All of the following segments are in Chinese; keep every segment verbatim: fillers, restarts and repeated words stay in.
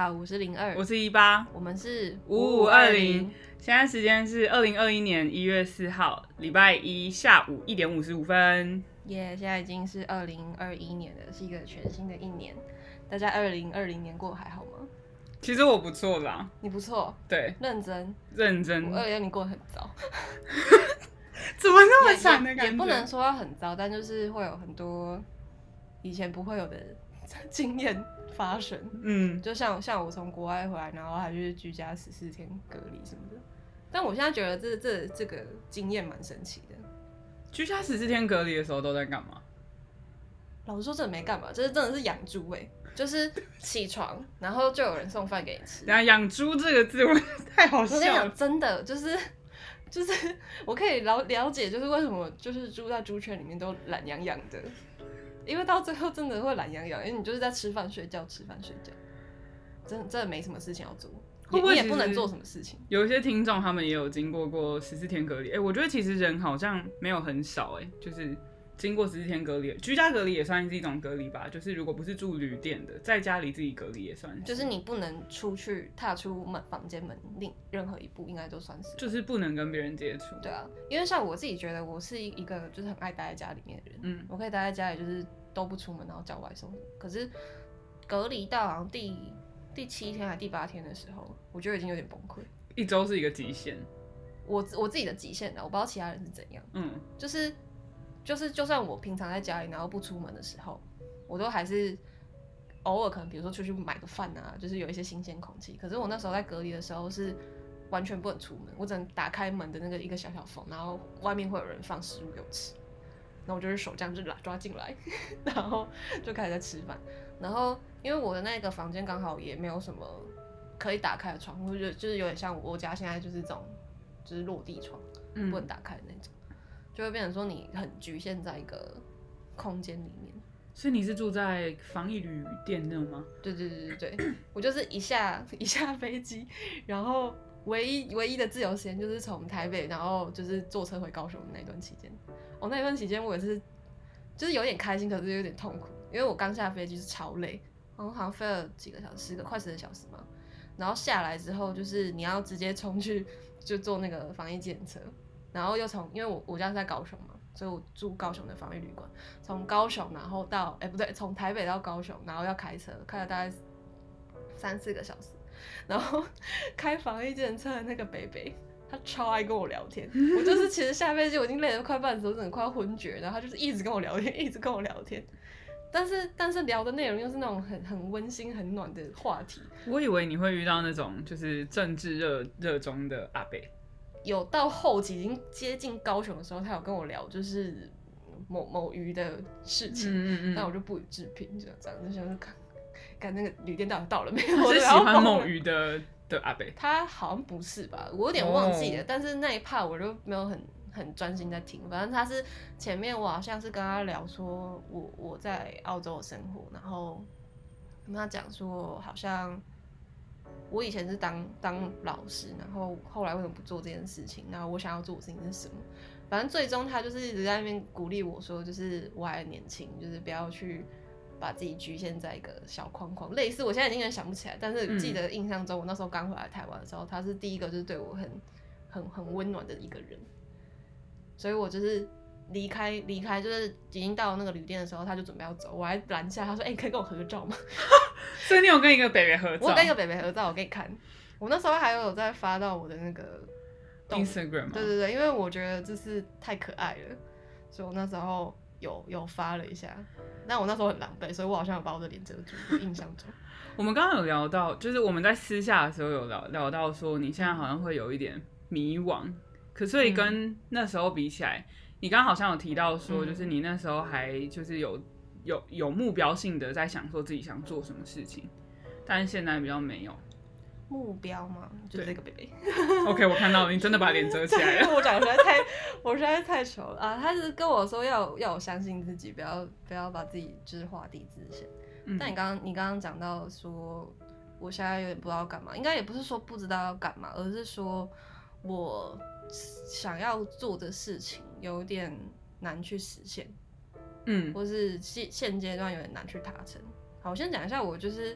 好，我是零二， 我是一八， 我们是五五二零。现在时间是二零二一年一月四号，礼拜一下午一点五十五分。 耶、yeah, 现在已经是二零二一年了，是一个全新的一年。大家二零二零年过还好吗？ 其实我不错啦。 你不错， 对， 认真认真。 我二零二零过得很糟。 怎么那么惨的感觉？ 也, 也, 也不能说要很糟，但就是会有很多以前不会有的经验发生。嗯，就像像我从国外回来，然后还去居家十四天隔离什么的。但我现在觉得这这这个经验蛮神奇的。 居家十四天隔离的时候都在干嘛？ 老实说，真的没干嘛，这、就是、真的是养猪哎、欸，就是起床，然后就有人送饭给你吃。 等下养猪这个字，我太好笑了。 我跟你讲，真的就是就是我可以了了解，就是为什么就是住在猪圈里面都懒洋洋的，因为到最后真的会懒洋洋，因为你就是在吃饭睡觉，吃饭睡觉，真的真的没什么事情要做。 会不会你也不能做什么事情？ 有一些听众他们也有经过过十四天隔离，哎、欸，我觉得其实人好像没有很少、欸，哎，就是经过十四天隔离，居家隔离也算是一种隔离吧。就是如果不是住旅店的，在家里自己隔离也算是。 就是你不能出去踏出门房间门另任何一步，应该都算是。 就是不能跟别人接触。 对啊，因为像我自己觉得我是一个就是很爱待在家里面的人，嗯，我可以待在家里就是都不出门，然后叫外送。可是隔离到好像第第七天还第八天的时候，我觉得已经有点崩溃。一周是一个极限， 我我自己的极限的，我不知道其他人是怎样。嗯，就是就是就算我平常在家里，然后不出门的时候，我都还是偶尔可能比如说出去买个饭啊，就是有一些新鲜空气。可是我那时候在隔离的时候是完全不能出门，我只能打开门的那个一个小小缝，然后外面会有人放食物给我吃，然后我就是手这样就抓进来，然后就开始在吃饭。然后因为我的那个房间刚好也没有什么可以打开的窗户，就就是有点像我家现在就是这种就是落地窗，嗯、不能打开的那种，就会变成说你很局限在一个空间里面。 所以你是住在防疫旅店那种吗？ 对对对对对，我就是一下一下飞机，然后唯一唯一的自由时间就是从台北，然后就是坐车回高雄的那段期间。哦，那段期间我也是，就是有点开心，可是有点痛苦。因为我刚下飞机是超累，然后好像飞了几个小时，十个快十个小时嘛。然后下来之后，就是你要直接冲去就坐那个防疫计程车，然后又从因为我我家是在高雄嘛，所以我住高雄的防疫旅馆。从高雄然后到哎、欸、不对，从台北到高雄，然后要开车，开了大概三四个小时。然后开防疫计程车的那个北北，他超爱跟我聊天。我就是其实下飞机我已经累得快半死，我真的快要昏厥，然后他就是一直跟我聊天，一直跟我聊天。但是但是聊的内容又是那种很很温馨很暖的话题。 我以为你会遇到那种就是政治热热衷的阿伯。 有到后期已经接近高雄的时候，他有跟我聊就是某某鱼的事情，嗯嗯嗯，但我就不予置评，就这样就想说看看那个旅店到底到了没有。 他是喜欢某鱼的的阿伯？ 他好像不是吧，我有点忘记了。Oh. 但是那一 part 我就没有很。很专心在听，反正他是前面我好像是跟他聊说我我在澳洲的生活，然后跟他讲说好像我以前是当当老师，然后后来为什么不做这件事情，然后我想要做的事情是什么。反正最终他就是一直在那边鼓励我说，就是我还年轻，就是不要去把自己局限在一个小框框，类似我现在已经有点想不起来，但是记得印象中我那时候刚回来台湾的时候，他是第一个就是对我很很很温暖的一个人。所以我就是离开离开，就是已经到那个旅店的时候，他就准备要走，我还拦下他说：“哎、欸，可以跟我合照吗？” 所以你有跟一个北北合照？ 我跟一个北北合照，我给你看。我那时候还有在发到我的那个 Instagram 吗？ 对对对，因为我觉得这是太可爱了，所以我那时候有有发了一下。但我那时候很狼狈，所以我好像有把我的脸遮住，印象中。 我们刚刚有聊到，就是我们在私下的时候有聊聊到说，你现在好像会有一点迷惘。可所以跟那时候比起来，嗯、你刚刚好像有提到说，就是你那时候还就是有有有目标性的在想说自己想做什么事情，但是现在比较没有目标嘛，就是这个贝贝。 OK， 我看到了，你真的把脸遮起来了。 我长得实在太，我实在太丑了啊！他是跟我说要要我相信自己，不要不要把自己就是画地自限。嗯、但你刚刚你刚刚讲到说，我现在有点不知道干嘛，应该也不是说不知道要干嘛，而是说我。想要做的事情有点难去实现，嗯，或是现现阶段有点难去达成。好，我先讲一下，我就是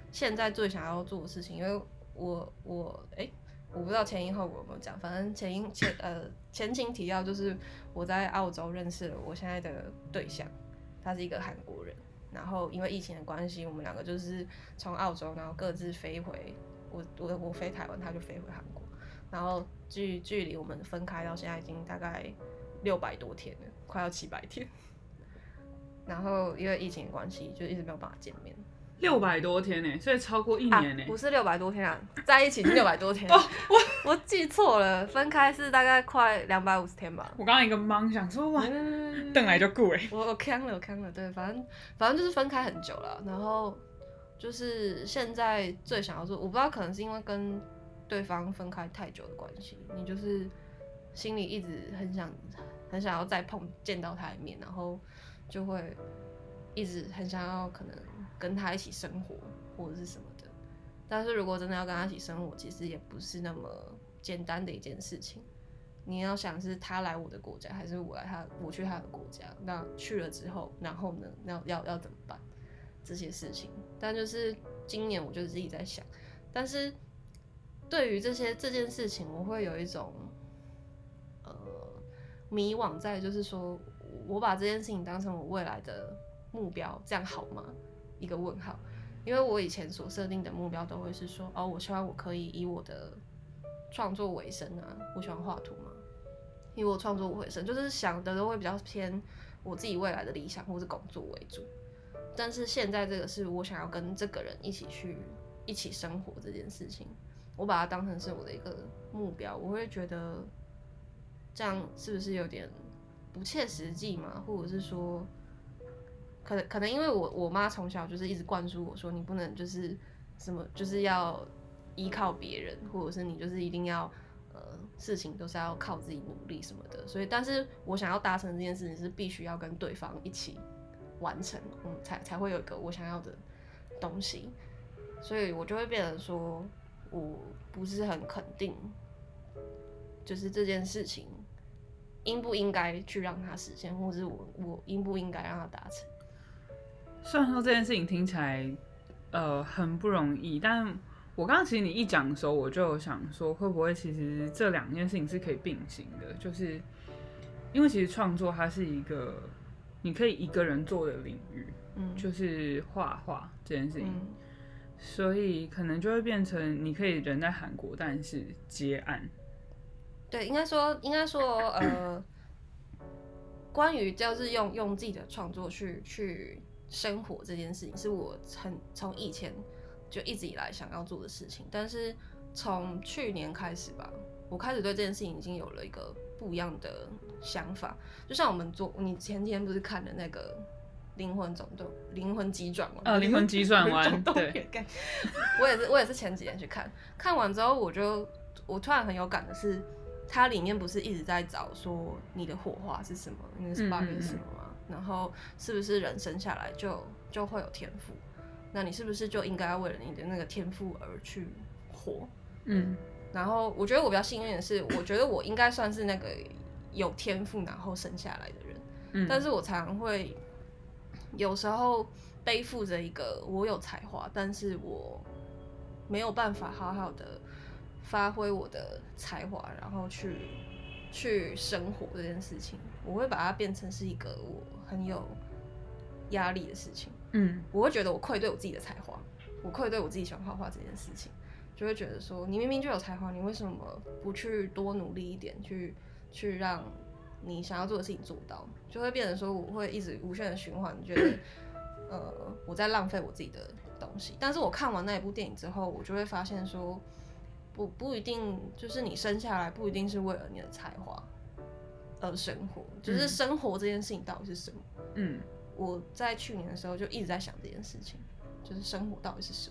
现在最想要做的事情，因为我我哎、欸，我不知道前因后果有没有讲，反正前因前呃前情提要就是我在澳洲认识了我现在的对象，他是一个韩国人，然后因为疫情的关系，我们两个就是从澳洲然后各自飞回我我我飞台湾，他就飞回韩国，然后距距离我们分开到现在已经大概六百多天了，快要七百天。然后因为疫情的关系，就一直没有办法见面。 六百多天呢，所以超过一年呢、 啊。不是六百多天啊，在一起是六百多天。哦，我我记错了，分开是大概快两百五十天吧。 我刚刚一个懵想说哇，等来就过哎。 我我呛了，我呛了，对，反正反正就是分开很久了，然后就是现在最想要做，我不知道可能是因为跟对方分开太久的关系，你就是心里一直很想很想要再碰见到他一面，然后就会一直很想要可能跟他一起生活或者是什么的。但是如果真的要跟他一起生活，其实也不是那么简单的一件事情。你要想是他来我的国家，还是我来他我去他的国家？那去了之后，然后呢，要要要怎么办？这些事情。但就是今年我就自己在想，但是对于这些这件事情，我会有一种呃迷惘在，就是说我把这件事情当成我未来的目标，这样好吗？一个问号。因为我以前所设定的目标都会是说，哦，我希望我可以以我的创作为生啊，我喜欢画图嘛，以我创作为生，就是想的都会比较偏我自己未来的理想或是工作为主。但是现在这个是我想要跟这个人一起去一起生活这件事情，我把它当成是我的一个目标，我会觉得这样是不是有点不切实际嘛？或者是说，可能可能因为我我妈从小就是一直灌输我说，你不能就是什么就是要依靠别人，或者是你就是一定要呃事情都是要靠自己努力什么的。所以，但是我想要达成这件事情是必须要跟对方一起完成，嗯，才才会有一个我想要的东西。所以我就会变成说，我不是很肯定，就是这件事情应不应该去让它实现，或者是我我应不应该让它达成。 虽然说这件事情听起来呃很不容易，但我刚刚其实你一讲的时候，我就有想说，会不会其实这两件事情是可以并行的？就是因为其实创作它是一个你可以一个人做的领域，嗯，就是画画这件事情，嗯，所以可能就会变成你可以人在韩国，但是接案。 对，应该说，应该说，呃，关于就是用用自己的创作去去生活这件事情，是我很从以前就一直以来想要做的事情。但是从去年开始吧，我开始对这件事情已经有了一个不一样的想法。就像我们做，你前天不是看了那个《灵魂总动》《灵魂急转弯》？ 呃，灵魂急转弯，对。 我也是，我也是前几天去看，看完之后我就我突然很有感的是。它里面不是一直在找说你的火花是什么，你的 spark 是什么吗？嗯嗯嗯，然后是不是人生下来就就会有天赋？那你是不是就应该要为了你的那个天赋而去活？嗯，然后我觉得我比较幸运的是，我觉得我应该算是那个有天赋然后生下来的人，嗯，但是我常常会有时候背负着一个我有才华，但是我没有办法好好的发挥我的才华，然后去去生活这件事情，我会把它变成是一个我很有压力的事情。嗯，我会觉得我愧对我自己的才华，我愧对我自己喜欢画画这件事情，就会觉得说，你明明就有才华，你为什么不去多努力一点，去去让你想要做的事情做到？就会变成说，我会一直无限的循环，觉得呃我在浪费我自己的东西。但是我看完那一部电影之后，我就会发现说。不不一定，就是你生下来不一定是为了你的才华而生活，就是生活这件事情到底是什么？嗯，我在去年的时候就一直在想这件事情，就是生活到底是什么？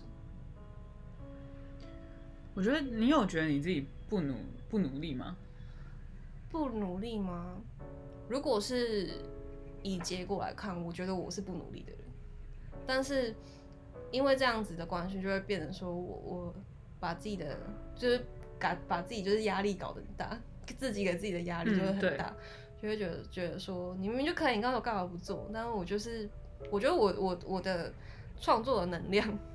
我觉得你有觉得你自己不努不努力吗？ 不努力吗？如果是以结果来看，我觉得我是不努力的人，但是因为这样子的关系，就会变成说我我。把自己的就是把把自己就是压力搞得很大，自己给自己的压力就会很大，嗯、就会觉得觉得说你明明就可以，你刚才干嘛不做？但是我就是我觉得我我我的创作的能量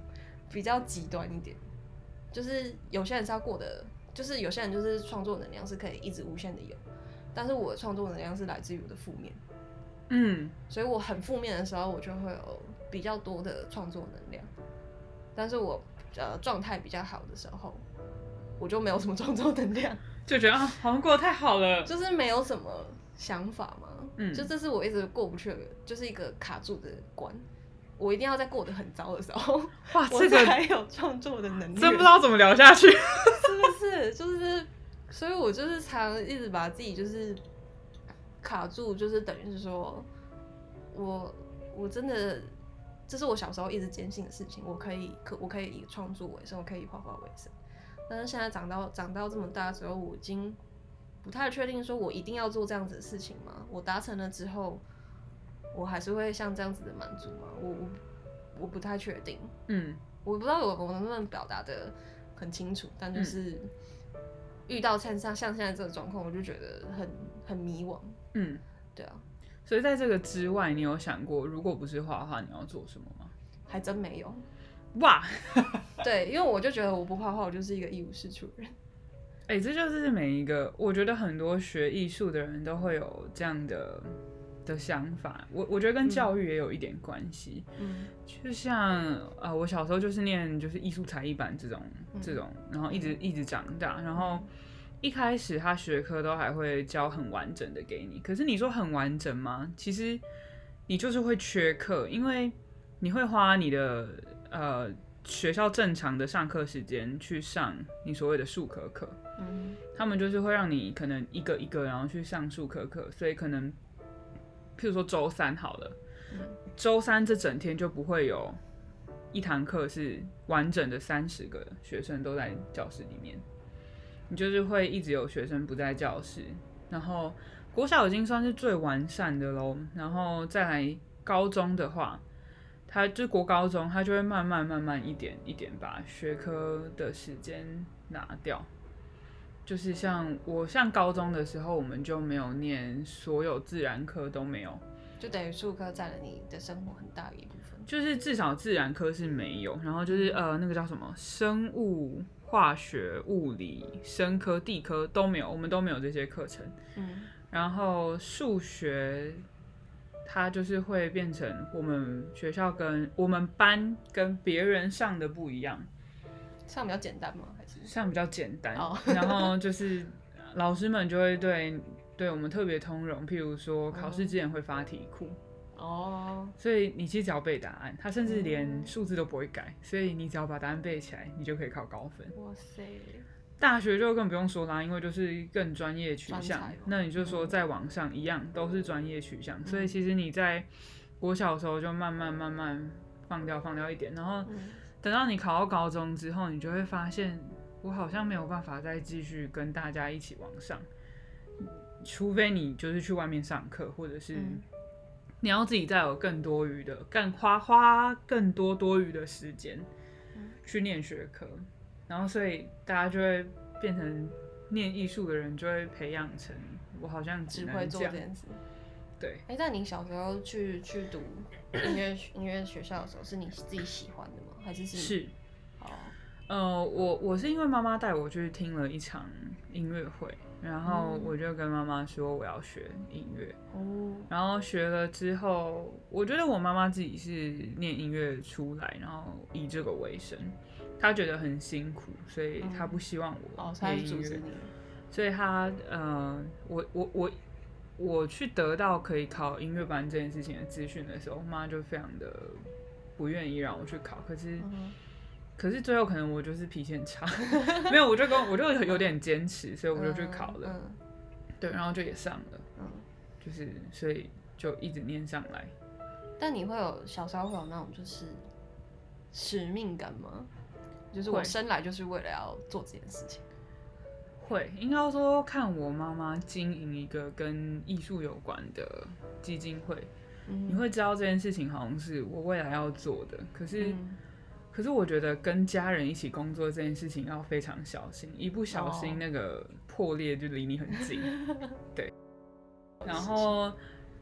比较极端一点，就是有些人是要过的，就是有些人就是创作能量是可以一直无限的有，但是我的创作能量是来自于我的负面， 嗯， 所以我很负面的时候，我就会有比较多的创作能量，但是我呃状态比较好的时候，我就没有什么创作能量， 就觉得啊，好像过得太好了， 就是没有什么想法嘛， 嗯， 就这是我一直过不去的，就是一个卡住的关。我一定要在过得很糟的时候， 哇， 我这个才有创作的能力。 真不知道怎么聊下去， 是不是？就是，所以我就是常一直把自己就是卡住，就是等于是说，我我真的，这是我小时候一直坚信的事情，我可以可我可以以创作为生，我可以以画画为生。但是现在长到长到这么大之后，我已经不太确定说我一定要做这样子的事情吗？我达成了之后，我还是会像这样子的满足吗？我我我不太确定。 嗯， 我不知道我我能不能表达的很清楚，但就是遇到像像像现在这个状况，我就觉得很很迷惘。 嗯， 对啊。 所以在这个之外，你有想过，如果不是画画，你要做什么吗？ 还真没有。 哇， 对，因为我就觉得我不画画，我就是一个一无是处的人。 哎、欸，这就是每一个，我觉得很多学艺术的人都会有这样的的想法。我我觉得跟教育也有一点关系。嗯，就像呃，我小时候就是念就是艺术才艺班这种、嗯、这种，然后一直一直长大，然后一开始他学科都还会教很完整的给你，可是你说很完整吗？其实你就是会缺课，因为你会花你的呃。学校正常的上课时间去上你所谓的术科课，嗯，他们就是会让你可能一个一个然后去上术科课，所以可能譬如说周三好了，周、嗯、三这整天就不会有一堂课是完整的三十个学生都在教室里面，你就是会一直有学生不在教室，然后国小已经算是最完善的咯，然后再来高中的话。他就国高中，他就会慢慢慢慢一点一点把学科的时间拿掉。就是像我像高中的时候，我们就没有念所有自然科都没有， 就等于术科占了你的生活很大的一部分。 就是至少自然科是没有，然后就是呃那个叫什么生物、化学、物理、生科、地科都没有，我们都没有这些课程。嗯，然后数学。它就是会变成我们学校跟我们班跟别人上的不一样， 上比较简单吗？还是上比较简单？ oh. 然后就是老师们就会对对我们特别通融，譬如说考试之前会发题库哦， oh. 所以你其实只要背答案，他甚至连数字都不会改，所以你只要把答案背起来，你就可以考高分。 哇塞！ 大学就更不用说啦，因为就是更专业取向。那你就说在网上一样都是专业取向，嗯、所以其实你在国小的时候就慢慢慢慢放掉放掉一点，然后等到你考到高中之后，你就会发现我好像没有办法再继续跟大家一起往上，除非你就是去外面上课，或者是你要自己再有更多余的、更花花更多多余的时间去念学科。然后，所以大家就会变成念艺术的人，就会培养成我好像只会做这件事。 对。 哎、欸，那你小时候去去读音乐音乐学校的时候，是你自己喜欢的吗？还是是？ 是。 哦。 呃，我我是因为妈妈带我去听了一场音乐会，然后我就跟妈妈说我要学音乐。哦。然后学了之后，我觉得我妈妈自己是念音乐出来，然后以这个为生。他觉得很辛苦，所以他不希望我念音乐，嗯哦、所以他呃，我我我我去得到可以考音乐班这件事情的资讯的时候，妈就非常的不愿意让我去考，可是、嗯、可是最后可能我就是脾气很差，没有，我就跟我就有点坚持，所以我就去考了，嗯嗯、对，然后就也上了，嗯、就是所以就一直念上来。 但你会有小时候会有那种就是使命感吗？就是我生来就是为了要做这件事情。 会，应该说看我妈妈经营一个跟艺术有关的基金会，嗯、你会知道这件事情好像是我未来要做的。可是，嗯、可是我觉得跟家人一起工作这件事情要非常小心，一不小心那个破裂就离你很近。哦、对。然后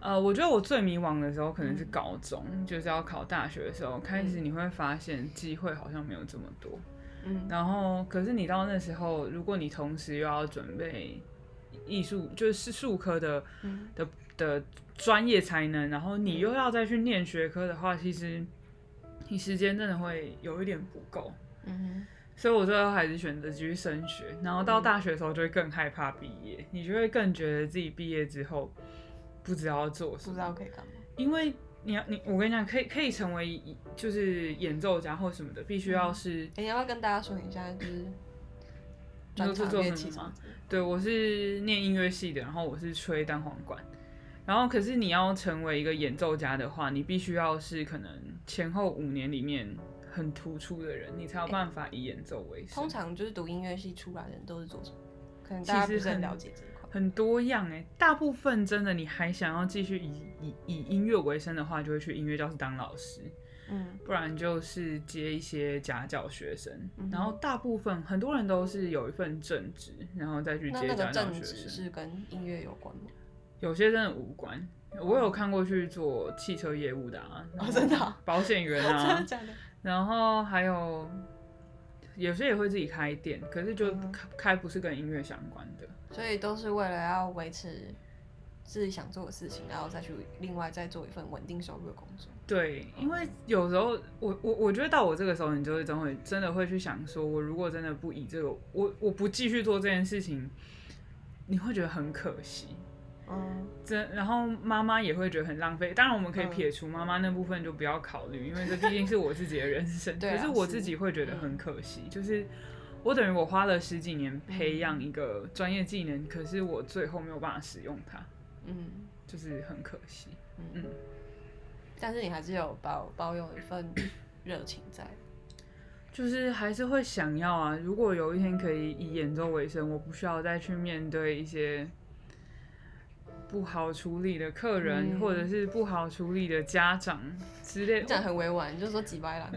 呃，我觉得我最迷惘的时候可能是高中，嗯、就是要考大学的时候，开始你会发现机会好像没有这么多。嗯，然后可是你到那时候，如果你同时又要准备艺术，就是术科的、嗯、的的专业才能，然后你又要再去念学科的话，其实你时间真的会有一点不够。嗯哼，所以我最后还是选择继续升学，然后到大学的时候就会更害怕毕业，你就会更觉得自己毕业之后不知道要做什么， 不知道可以干嘛， 因为你要你我跟你讲，可以可以成为就是演奏家或什么的，必须要是。 嗯欸、你要不要跟大家说你现在就是专长乐器什么？ 对，我是念音乐系的，然后我是吹单簧管。然后可是你要成为一个演奏家的话，你必须要是可能前后五年里面很突出的人，你才有办法以演奏为生。 通常就是读音乐系出来的人都是做什么？可能大家不是很了解这一块。 很多样哎、欸，大部分真的你还想要继续以以以音乐为生的话，就会去音乐教室当老师，嗯，不然就是接一些家教学生，嗯、然后大部分很多人都是有一份正职，然后再去接家教学生。那那个正职是跟音乐有关吗？ 有些真的无关，我有看过去做汽车业务的啊， 哦、真的、啊， 保险员啊， 真的假的？ 然后还有有些也会自己开店，可是就开不是跟音乐相关的。 所以都是为了要维持自己想做的事情，然后再去另外再做一份稳定收入的工作。 对，因为有时候我我我觉得到我这个时候，你就会真会真的会去想说，我如果真的不以这个，我我不继续做这件事情，你会觉得很可惜。嗯，真，然后妈妈也会觉得很浪费。当然，我们可以撇除妈妈那部分就不要考虑，因为这毕竟是我自己的人生。 对啊， 可是我自己会觉得很可惜，就是我等于我花了十几年培养一个专业技能，嗯、可是我最后没有办法使用它，嗯，就是很可惜。嗯，嗯但是你还是有保保有一份热情在， 就是还是会想要啊。如果有一天可以以演奏为生，我不需要再去面对一些不好处理的客人，嗯、或者是不好处理的家长之类的。 讲很委婉，你就说几百啦，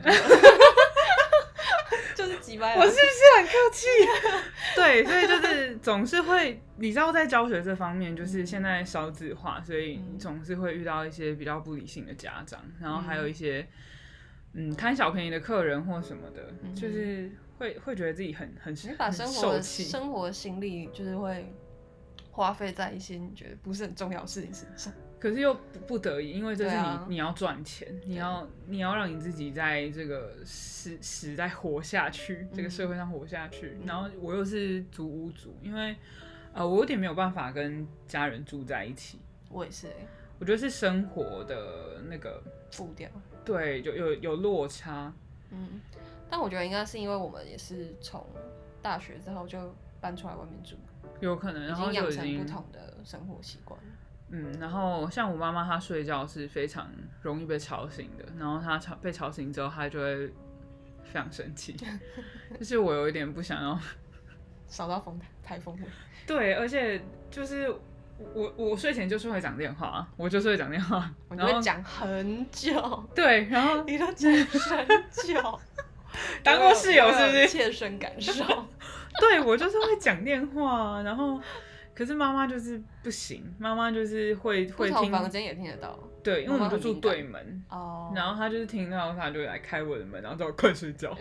就是几百啦。 我是不是很客气？对，所以就是总是会，你知道，在教学这方面，就是现在少子化，所以你总是会遇到一些比较不理性的家长，然后还有一些嗯贪小便宜的客人或什么的，嗯、就是会会觉得自己很很你把生活的生活心力就是会花费在一些你觉得不是很重要的事情身上， 可是又不得已，因为这是你、啊、你要赚钱，你要你要让你自己在这个时时代活下去，这个社会上活下去。嗯、然后我又是租屋族，因为呃我有点没有办法跟家人住在一起。 我也是、欸， 我觉得是生活的那个步调， 对，有有有落差。 嗯，但我觉得应该是因为我们也是从大学之后就搬出来外面住。 有可能，然后就已经养成不同的生活习惯。 嗯，然后像我妈妈，她睡觉是非常容易被吵醒的，然后她吵被吵醒之后，她就会非常生气，就是我有一点不想要扫到风台风尾。 对，而且就是我我睡前就是会讲电话，我就是会讲电话， 我就会讲很久。 对，然后你都讲很久， 当过室友是不是？ 切身感受。 对，我就是会讲电话，然后可是妈妈就是不行，妈妈就是会会听， 房间也听得到。 对，因为我们就住对门，哦，然后她就是听到，她就会来开我的门，然后叫我快睡觉。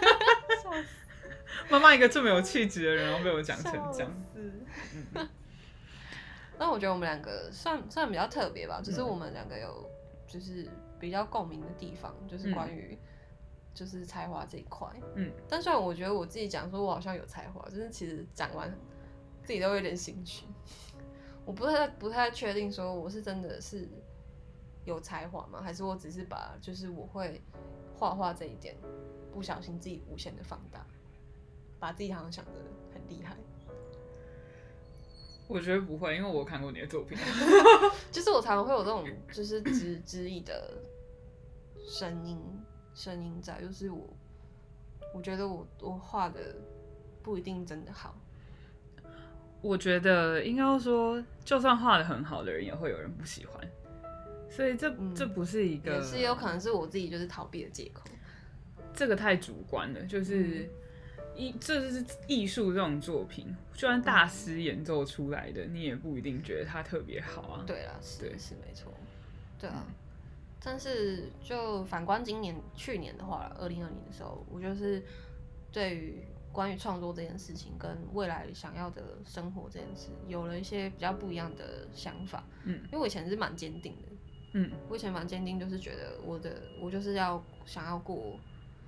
妈妈一个这么有气质的人，然后被我讲成这样。 嗯、那我觉得我们两个算算比较特别吧，就是我们两个有就是比较共鸣的地方，就是关于、嗯。就是才华这一块，嗯，但虽然我觉得我自己讲说我好像有才华，就是其实讲完自己都有点心虚，我不太不太确定说我是真的是有才华吗？还是我只是把就是我会画画这一点不小心自己无限的放大，把自己好像想得很厉害。 我觉得不会，因为我有看过你的作品， 就是我常常会有这种就是知知意的声音。声音在，就是我，我觉得我我画的不一定真的好。 我觉得应该说，就算画的很好的人，也会有人不喜欢，所以这、嗯、这不是一个， 也是有可能是我自己就是逃避的借口。 这个太主观了，就是艺这就是艺术这种作品，就算大师演奏出来的，你也不一定觉得它特别好啊。 对啦，是对是没错，对啊。嗯、但是就反观今年去年的话，二零二零的时候，我就是对于关于创作这件事情跟未来想要的生活这件事，有了一些比较不一样的想法。嗯，因为我以前是蛮坚定的。嗯，我以前蛮坚定，就是觉得我的我就是要想要过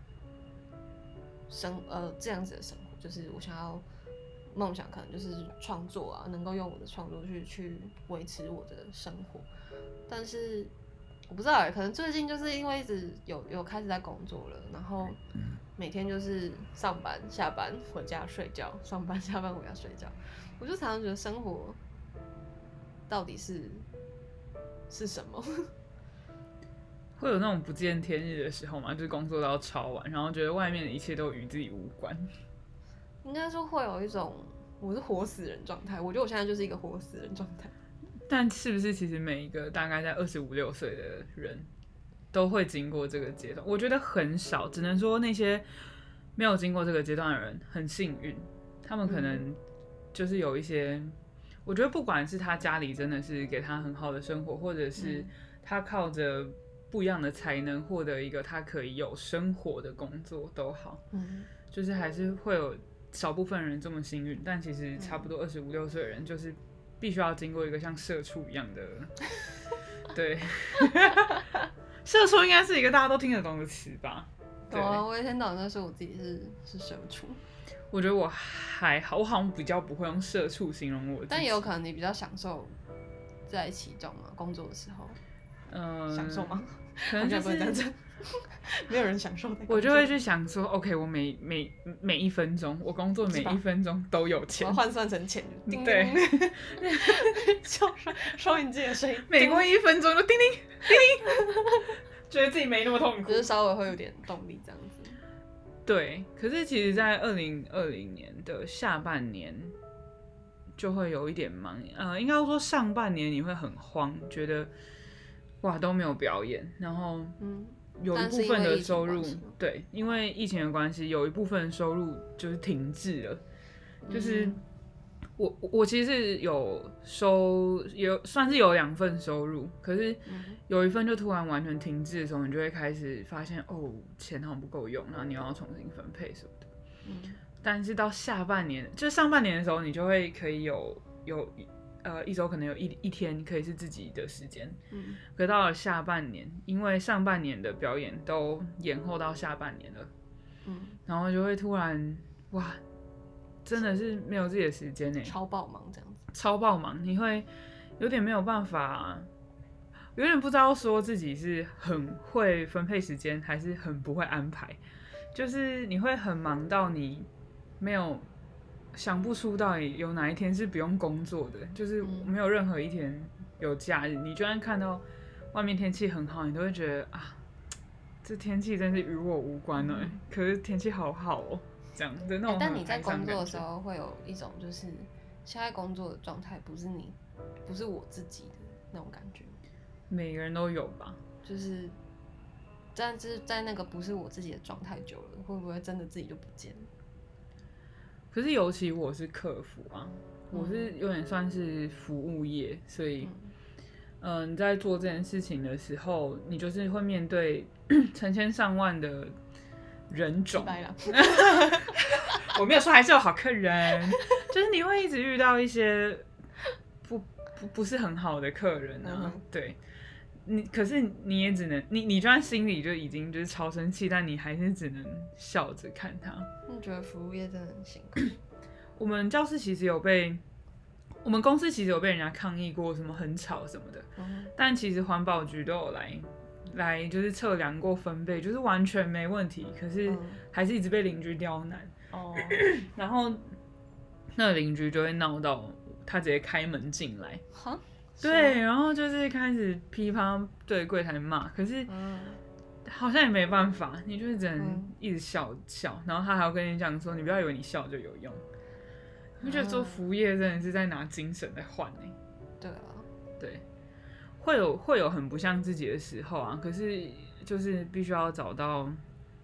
生呃这样子的生活，就是我想要梦想可能就是创作啊，能够用我的创作去去维持我的生活。但是我不知道，可能最近就是因为一直有有开始在工作了，然后每天就是上班下班回家睡觉，上班下班回家睡觉，我就常常觉得生活到底是是什么？ 会有那种不见天日的时候嘛，就是工作到超晚，然后觉得外面的一切都与自己无关。 应该说会有一种我是活死人状态，我觉得我现在就是一个活死人状态。 但是不是其实每一个大概在二十五六岁的人都会经过这个阶段？我觉得很少，只能说那些没有经过这个阶段的人很幸运，他们可能就是有一些，嗯、我觉得不管是他家里真的是给他很好的生活，或者是他靠着不一样的才能获得一个他可以有生活的工作都好，嗯、就是还是会有少部分人这么幸运，但其实差不多二十五六岁的人就是必须要经过一个像社畜一样的，对，社畜应该是一个大家都听得懂的词吧？ 对啊，我以前老在说我自己是是社畜， 我觉得我还好，我好像比较不会用社畜形容我自己， 但也有可能你比较享受在其中嘛，工作的时候。嗯，享受吗？ 可能就是没有人享受。 我就会去想说 ，OK， 我每每每一分钟，我工作每一分钟都有钱， 我要换算成钱。 对， 收收音机的声音， 每过一分钟就叮铃叮铃，觉得自己没那么痛苦， 只是稍微会有点动力这样子。 对，可是其实，在二零二零年的下半年。就会有一点忙，呃，应该说上半年你会很慌，觉得哇都没有表演，然后有一部分的收入，嗯、对，因为疫情的关系，有一部分收入就是停滞了，嗯、就是我我其实是有收有算是有两份收入，可是有一份就突然完全停滞的时候，你就会开始发现哦钱好像不够用，然后你要重新分配什么的。嗯，但是到下半年，就是上半年的时候，你就会可以有有呃一周可能有一一天可以是自己的时间，嗯，可到了下半年，因为上半年的表演都延后到下半年了，嗯，然后就会突然哇，真的是没有自己的时间呢， 超爆忙这样子， 超爆忙，你会有点没有办法，有点不知道说自己是很会分配时间，还是很不会安排。就是你会很忙到你没有想不出到底有哪一天是不用工作的，就是没有任何一天有假日。你就算看到外面天气很好，你都会觉得啊，这天气真是与我无关了。嗯、可是天气好好哦，这样的那种、欸。 但你在工作的时候会有一种就是现在工作的状态不是你，不是我自己的那种感觉。 每个人都有吧， 就是。但是在那个不是我自己的状态久了，会不会真的自己就不见了？ 可是尤其我是客服啊，嗯、我是有点算是服务业，所以，嗯、呃，你在做这件事情的时候，你就是会面对成千上万的人种。我没有说还是有好客人，就是你会一直遇到一些不不不是很好的客人啊，嗯、对。你可是你也只能你你就算心里就已经就是超生气，但你还是只能笑着看他。 你觉得服务业真的很辛苦？ 我们教室其实有被，我们公司其实有被人家抗议过，什么很吵什么的。嗯、但其实环保局都有来来就是测量过分贝，就是完全没问题。可是还是一直被邻居刁难。哦、嗯。然后那个邻居就会闹到他直接开门进来。哈。对，然后就是开始噼啪对柜台骂，可是好像也没办法，你就是只能一直笑笑，然后他还要跟你讲说，你不要以为你笑就有用。我觉得做服务业真的是在拿精神在换欸。 对啊， 对，会有会有很不像自己的时候啊，可是就是必须要找到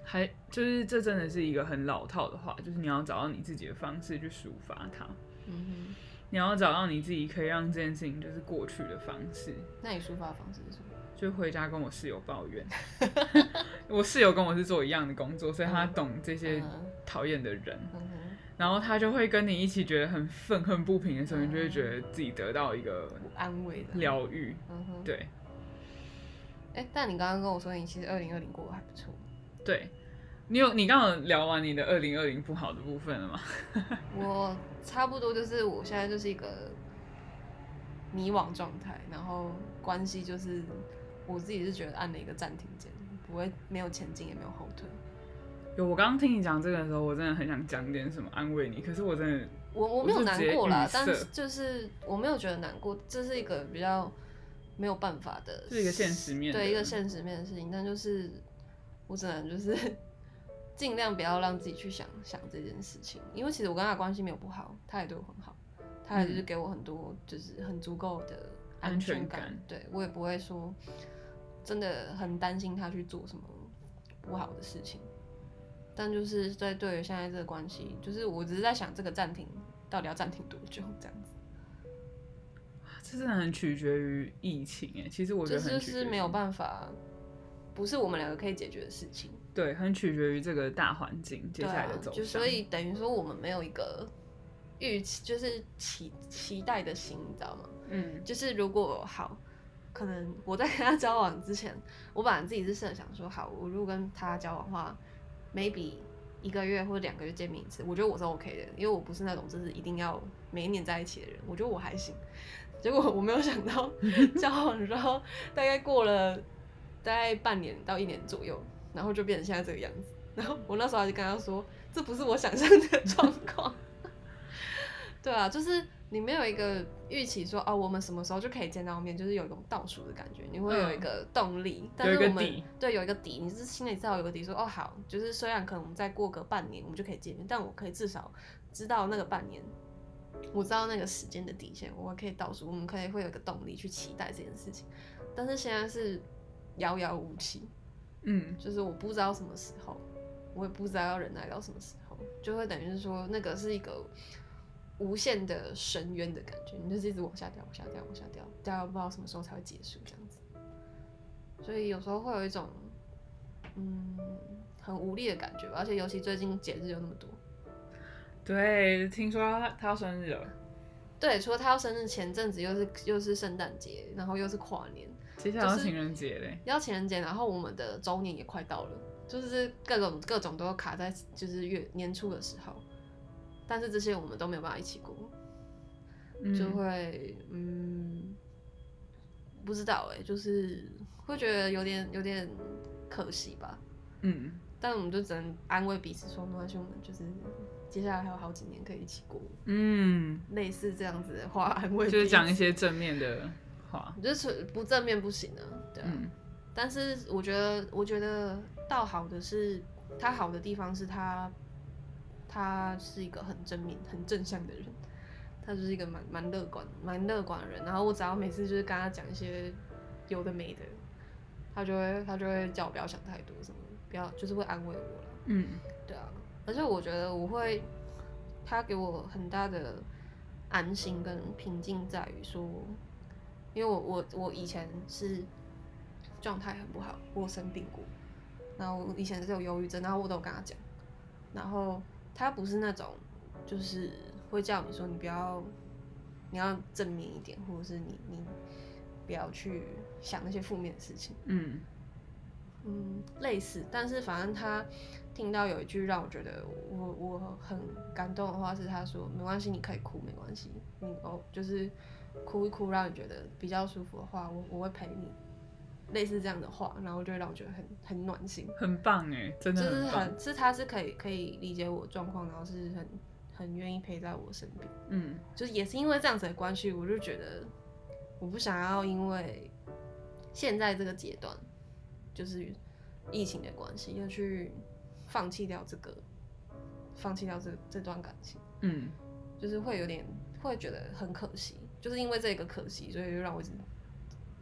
还就是这真的是一个很老套的话，就是你要找到你自己的方式去抒发它。 嗯哼， 你要找到你自己可以让这件事情就是过去的方式。 那你抒发的方式是什么？ 就回家跟我室友抱怨，我室友跟我是做一样的工作，所以他懂这些讨厌的人， 嗯、 然后他就会跟你一起觉得很愤恨不平的时候，嗯、你就会觉得自己得到一个安慰的疗愈。 嗯哼， 对。 哎、欸，但你刚刚跟我说你其实二零二零过得还不错。 对，你有你刚刚有聊完你的二零二零不好的部分了吗？我差不多就是我现在就是一个迷惘状态，然后关系就是我自己是觉得按了一个暂停键，不会没有前进也没有后退。 有，我刚刚听你讲这个的时候，我真的很想讲点什么安慰你，可是我真的我我没有难过啦，但是就是我没有觉得难过，这是一个比较没有办法的， 是一个现实面的， 对一个现实面的事情，但就是我只能就是尽量不要让自己去想想这件事情，因为其实我跟他的关系没有不好，他也对我很好，他也就是给我很多就是很足够的安全感，全感对我也不会说真的很担心他去做什么不好的事情。但就是在对于现在这个关系，就是我只是在想这个暂停到底要暂停多久这样子。 这真的很取决于疫情哎，其实我觉得很取决于， 就是没有办法，不是我们两个可以解决的事情。 对，很取决于这个大环境接下来的走向。 啊、就所以等于说我们没有一个预期，就是期期待的心，你知道吗？嗯，就是如果好，可能我在跟他交往之前，我本来自己是设想说，好，我如果跟他交往的话 ，maybe 一个月或者两个月见面一次，我觉得我是 OK 的，因为我不是那种就是一定要每一年在一起的人，我觉得我还行。结果我没有想到交往之后，大概过了大概半年到一年左右，然后就变成现在这个样子。然后我那时候还就跟他说，这不是我想象的状况。对啊，就是你没有一个预期说哦，我们什么时候就可以见到面，就是有一种倒数的感觉，你会有一个动力。嗯、但是我们对有一个底，你是心里至少有个底说，说哦好，就是虽然可能我们再过个半年我们就可以见面，但我可以至少知道那个半年。我知道那个时间的底线，我可以倒数，我们可以会有一个动力去期待这件事情。但是现在是遥遥无期，嗯，就是我不知道什么时候，我也不知道要忍耐到什么时候，就会等于是说那个是一个无限的深渊的感觉，你就是一直往下掉，往下掉，往下掉，掉到不知道什么时候才会结束这样子。所以有时候会有一种嗯很无力的感觉吧，而且尤其最近节日有那么多。 对，听说他他要生日了。 对，除了他要生日，前阵子又是又是圣诞节，然后又是跨年， 接下来要情人节嘞， 要情人节，然后我们的周年也快到了，就是各种各种都卡在就是月年初的时候，但是这些我们都没有办法一起过，嗯、就会嗯不知道哎、欸，就是会觉得有点有点可惜吧，嗯，但我们就只能安慰彼此说，没关系，我们就是。接下来还有好几年可以一起过，嗯，类似这样子的话安慰， 就是讲一些正面的话， 就是不正面不行啊，对啊。嗯、但是我觉得，我觉得倒好的是，他好的地方是他，他是一个很正面、很正向的人，他就是一个蛮蛮乐观、蛮乐观的人。然后我只要每次就是跟他讲一些有的没的，他就会他就会叫我不要想太多，什么不要，就是会安慰我了，嗯，对啊。而且我觉得我会，他给我很大的安心跟平静在于说，因为我我我以前是状态很不好，我生病过，然后我以前是有忧郁症，然后我都有跟他讲，然后他不是那种就是会叫你说你不要，你要正面一点，或者是你你不要去想那些负面的事情，嗯嗯，类似，但是反正他。听到有一句让我觉得我我很感动的话是他说没关系，你可以哭，没关系，你哦就是哭一哭，让你觉得比较舒服的话，我我会陪你，类似这样的话，然后就会让我觉得很很暖心， 很棒哎，真的很棒， 就是很是他是可以可以理解我状况，然后是很很愿意陪在我身边，嗯，就是也是因为这样子的关系，我就觉得我不想要因为现在这个阶段就是疫情的关系要去。放弃掉这个，放弃掉这这段感情，嗯，就是会有点会觉得很可惜，就是因为这个可惜，所以就让我一直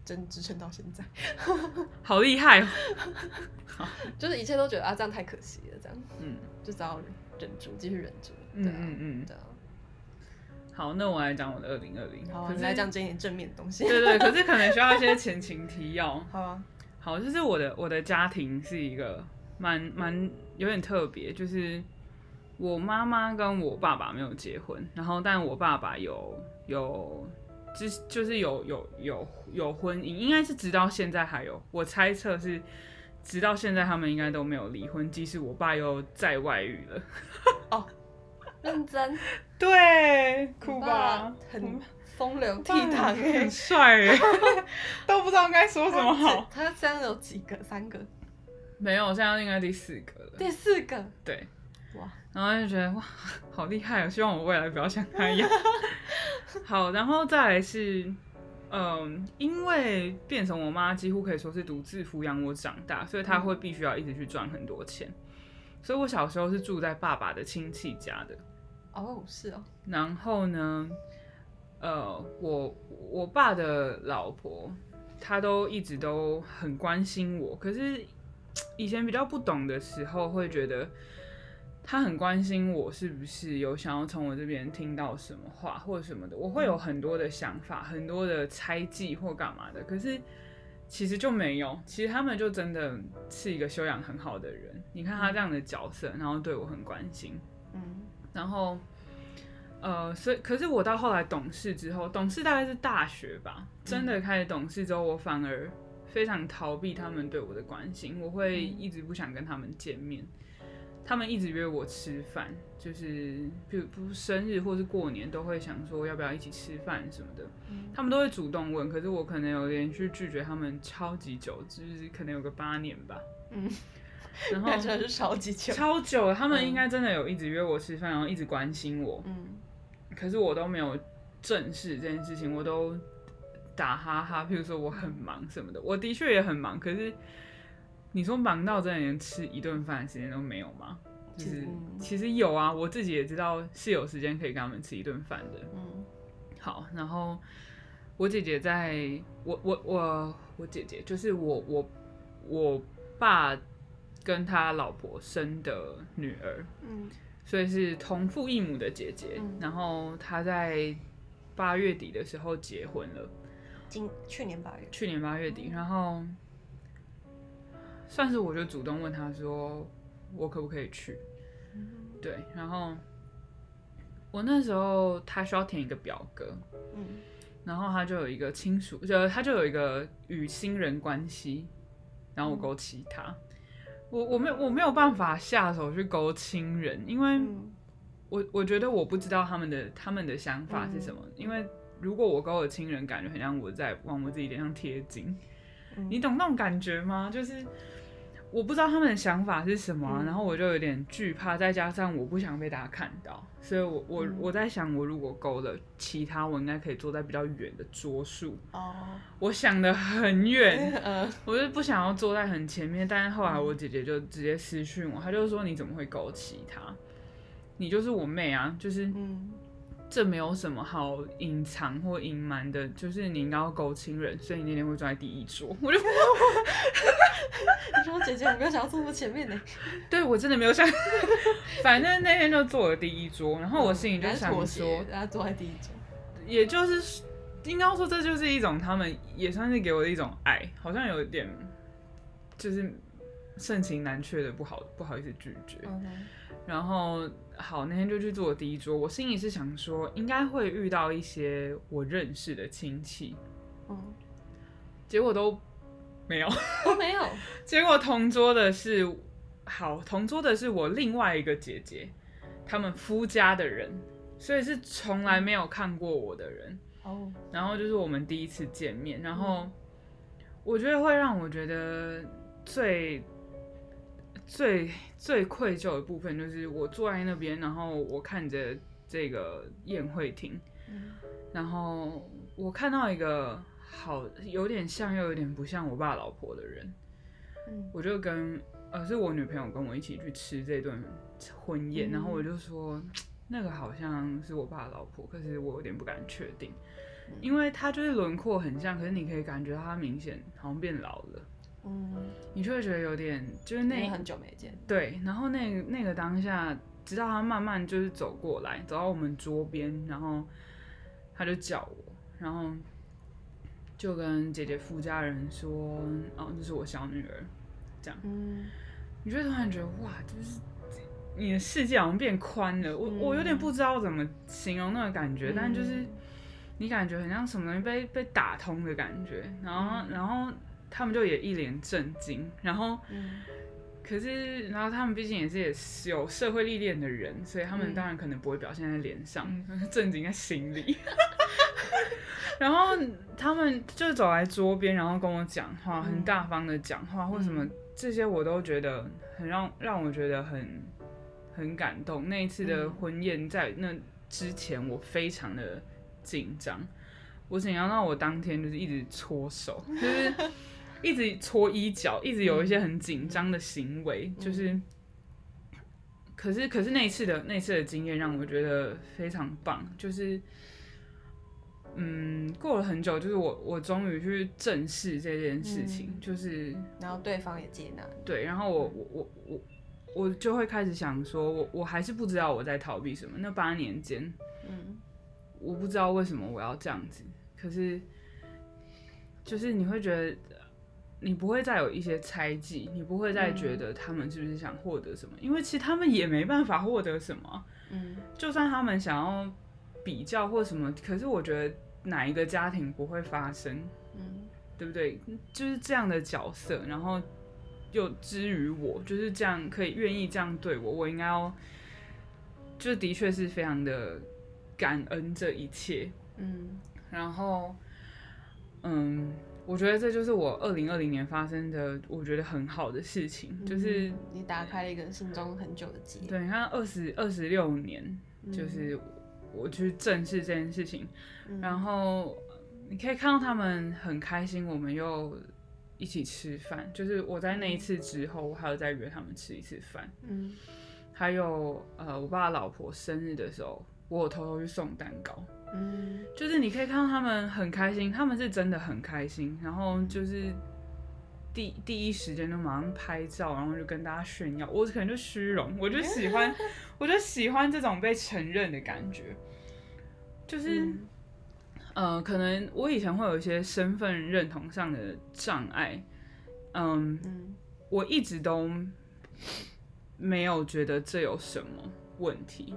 真支撑到现在， 好厉害哦！ 就是一切都觉得啊，这样太可惜了，这样， 嗯， 就只好忍住，继续忍住， 嗯对啊， 嗯嗯， 对啊。 好，那我来讲我的二零二零。 好啊， 可是你来讲这一点正面的东西。 对对，可是可能需要一些前情提要。 好啊， 好，就是我的我的家庭是一个蛮蛮有点特别，就是我妈妈跟我爸爸没有结婚，然后但我爸爸有有就就是有有有有婚姻，应该是直到现在还有，我猜测是直到现在他们应该都没有离婚，即使我爸又再外遇了。 哦，认真， 对，酷吧？ 很风流倜傥哎， 很帅哎，都不知道该说什么好。 他这样有几个？三个？ 没有，现在应该第四个了。 第四个？ 对。 哇， 然后就觉得哇，好厉害哦！希望我未来不要像他一样。好，然后再来是，嗯，因为变成我妈几乎可以说是独自抚养我长大，所以她会必须要一直去赚很多钱。所以我小时候是住在爸爸的亲戚家的。 哦，是哦。 然后呢，呃，我我爸的老婆，她都一直都很关心我。可是以前比较不懂的时候，会觉得她很关心我是不是有想要从我这边听到什么话或者什么的，我会有很多的想法，很多的猜忌或干嘛的。可是其实就没有，其实他们就真的是一个修养很好的人。你看他这样的角色，然后对我很关心，嗯，然后呃，所以可是我到后来懂事之后，懂事大概是大学吧，真的开始懂事之后，我反而非常逃避他们对我的关心，我会一直不想跟他们见面。他们一直约我吃饭，就是比如不生日或是过年都会想说要不要一起吃饭什么的，嗯、他们都会主动问，可是我可能有连续拒绝他们超级久，就是可能有个八年吧。嗯，然后感觉是超级久， 超久，他们应该真的有一直约我吃饭，然后一直关心我。嗯，可是我都没有正视这件事情，我都打哈哈，譬如说我很忙什么的，我的确也很忙，可是。你说忙到真的连吃一顿饭的时间都没有吗？就是其实有啊，我自己也知道是有时间可以跟他们吃一顿饭的。嗯，好，然后我姐姐在，我我我我姐姐就是我我我爸跟他老婆生的女儿，嗯，所以是同父异母的姐姐。嗯、然后她在八月底的时候结婚了， 今去年八月， 去年八月底，然后。算是我就主动问他说，我可不可以去？嗯、对，然后我那时候他需要填一个表格，嗯、然后他就有一个亲属，就他就有一个与亲人关系，然后我勾起他，嗯、我我没有我没有办法下手去勾亲人，因为我我觉得我不知道他们的他们的想法是什么，嗯、因为如果我勾了亲人，感觉很像我在往我自己脸上贴金，嗯、你懂那种感觉吗？就是。我不知道他们的想法是什么、啊，嗯、然后我就有点惧怕，再加上我不想被大家看到，所以我我、嗯、我在想，我如果勾了其他，我应该可以坐在比较远的桌数。哦，我想得很远，嗯、我就不想要坐在很前面。但是后来我姐姐就直接私讯我，她就说你怎么会勾其他？你就是我妹啊，就是。嗯这没有什么好隐藏或隐瞒的，就是你应该要勾亲人，所以你那天会坐在第一桌。我就，你说姐姐，我没有想要坐那么前面呢。 对，我真的没有想，反正那天就坐了第一桌，然后我心里就想说， 大家坐在第一桌， 也就是应该说这就是一种他们也算是给我的一种爱，好像有点就是盛情难却的不好不好意思拒绝， okay. 然后。好，那天就去坐第一桌，我心里是想说，应该会遇到一些我认识的亲戚，嗯，结果都没有， 都没有。 结果同桌的是，好，同桌的是我另外一个姐姐，他们夫家的人，所以是从来没有看过我的人。哦，然后就是我们第一次见面，然后我觉得会让我觉得最。最最愧疚的部分就是我坐在那边，然后我看着这个宴会厅，嗯、然后我看到一个好有点像又有点不像我爸老婆的人，嗯、我就跟呃是我女朋友跟我一起去吃这顿婚宴，嗯、然后我就说那个好像是我爸老婆，可是我有点不敢确定， 因为他就是轮廓很像，可是你可以感觉到他明显好像变老了。嗯，你就会觉得有点，就是那很久没见。 对，然后那个那个当下，直到他慢慢就是走过来，走到我们桌边，然后他就叫我，然后就跟姐姐夫家人说，哦，这是我小女儿，这样。嗯，你就会突然觉得哇，就是你的世界好像变宽了。我、嗯、我有点不知道怎么形容那个感觉，嗯、但就是你感觉很像什么东西被被打通的感觉，然后、嗯、然后。他们就也一脸震惊，然后，嗯、可是，然后他们毕竟也是也是有社会历练的人，所以他们当然可能不会表现在脸上，嗯、震惊在心里。然后他们就走来桌边，然后跟我讲话，很大方的讲话，或什么这些我都觉得很让让我觉得很很感动。那一次的婚宴在那之前，我非常的紧张，我紧张到我当天就是一直搓手，就是。一直搓衣角，一直有一些很紧张的行为，嗯、就是，可是可是那一次的那一次的经验让我觉得非常棒，就是，嗯，过了很久，就是我我终于去正视这件事情，嗯、就是， 然后对方也接纳， 对，然后我我我我我就会开始想说，我我还是不知道我在逃避什么。那八年间，嗯，我不知道为什么我要这样子，可是，就是你会觉得。你不会再有一些猜忌，你不会再觉得他们是不是想获得什么，嗯、因为其实他们也没办法获得什么。嗯，就算他们想要比较或什么，可是我觉得哪一个家庭不会发生？嗯，对不对？就是这样的角色，然后又至于我就是这样可以愿意这样对我，我应该要，就的确是非常的感恩这一切。嗯，然后，嗯。我觉得这就是我二零二零年发生的，我觉得很好的事情，嗯、就是你打开了一个心中很久的结。 对，你看二十二十六年，嗯、就是我去正视这件事情，嗯、然后你可以看到他们很开心，我们又一起吃饭。就是我在那一次之后，我还有再约他们吃一次饭。嗯，还有呃，我爸老婆生日的时候，我有偷偷去送蛋糕。嗯，就是你可以看到他们很开心，他们是真的很开心，然后就是第第一时间就馬上拍照，然後就跟大家炫耀。我可能就虛榮，我就喜歡，我就喜歡這種被承認的感覺。就是，嗯、呃，可能我以前會有一些身份認同上的障礙，嗯，嗯我一直都沒有覺得這有什麼問題。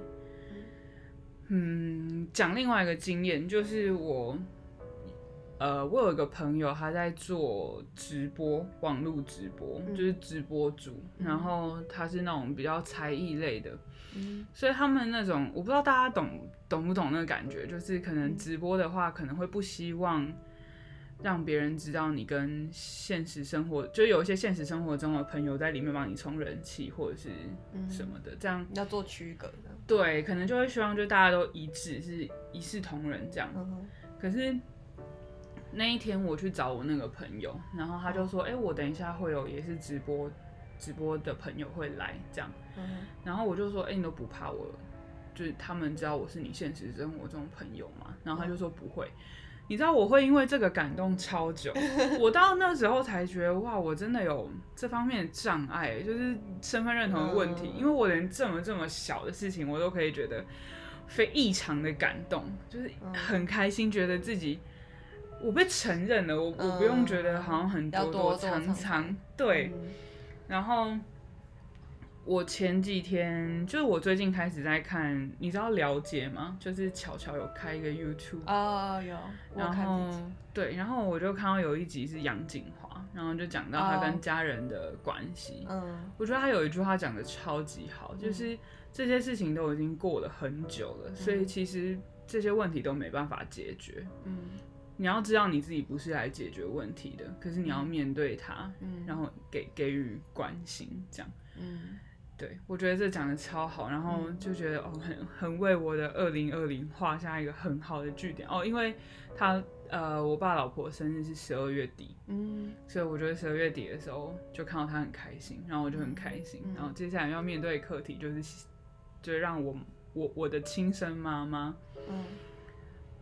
嗯，講另外一個經驗，就是我，呃，我有一個朋友，他在做直播，網絡直播，嗯、就是直播主，嗯、然後他是那種比較才藝類的，嗯、所以他們那種，我不知道大家懂懂不懂那個感覺，就是可能直播的話，可能會不希望讓別人知道你跟現實生活，就有一些現實生活中的朋友在裡面幫你衝人氣或者是什麼的，嗯、這樣要做區隔的。 對，可能就會希望就大家都一致，是一視同仁這樣。嗯、可是那一天我去找我那個朋友，然後他就說：“哎、欸，我等一下會有也是直播直播的朋友會來這樣。嗯”然後我就說：“哎、欸，你都不怕我，就是他們知道我是你現實生活中的朋友嗎？”然後他就說：“不會。”你知道我會因為這個感動超久，我到那時候才覺得哇，我真的有這方面的障礙，就是身份認同的問題，嗯、因為我連這麼這麼小的事情我都可以覺得非異常的感動，就是很開心，覺得自己我被承認了，我我不用覺得好像很多多長長，對，嗯、然後。我前幾天就是我最近開始在看，你知道了解嗎？就是巧巧有開一個 YouTube 哦，有， 然後對，然後我就看到有一集是楊謹華，然後就講到他跟家人的關係。嗯，我覺得他有一句話講得超級好，就是這些事情都已經過了很久了，所以其實這些問題都沒辦法解決。嗯，你要知道你自己不是來解決問題的，可是你要面對它，嗯，然後給給予關心，這樣。嗯。對，我覺得這講得超好，然後就覺得、嗯、哦，很很為我的二零二零畫下一個很好的句點哦，因為他呃，我爸老婆生日是十二月底，嗯，所以我覺得十二月底的時候就看到他很開心，然後我就很開心，嗯、然後接下來要面對課題就是，就讓我我我的親生媽媽，嗯，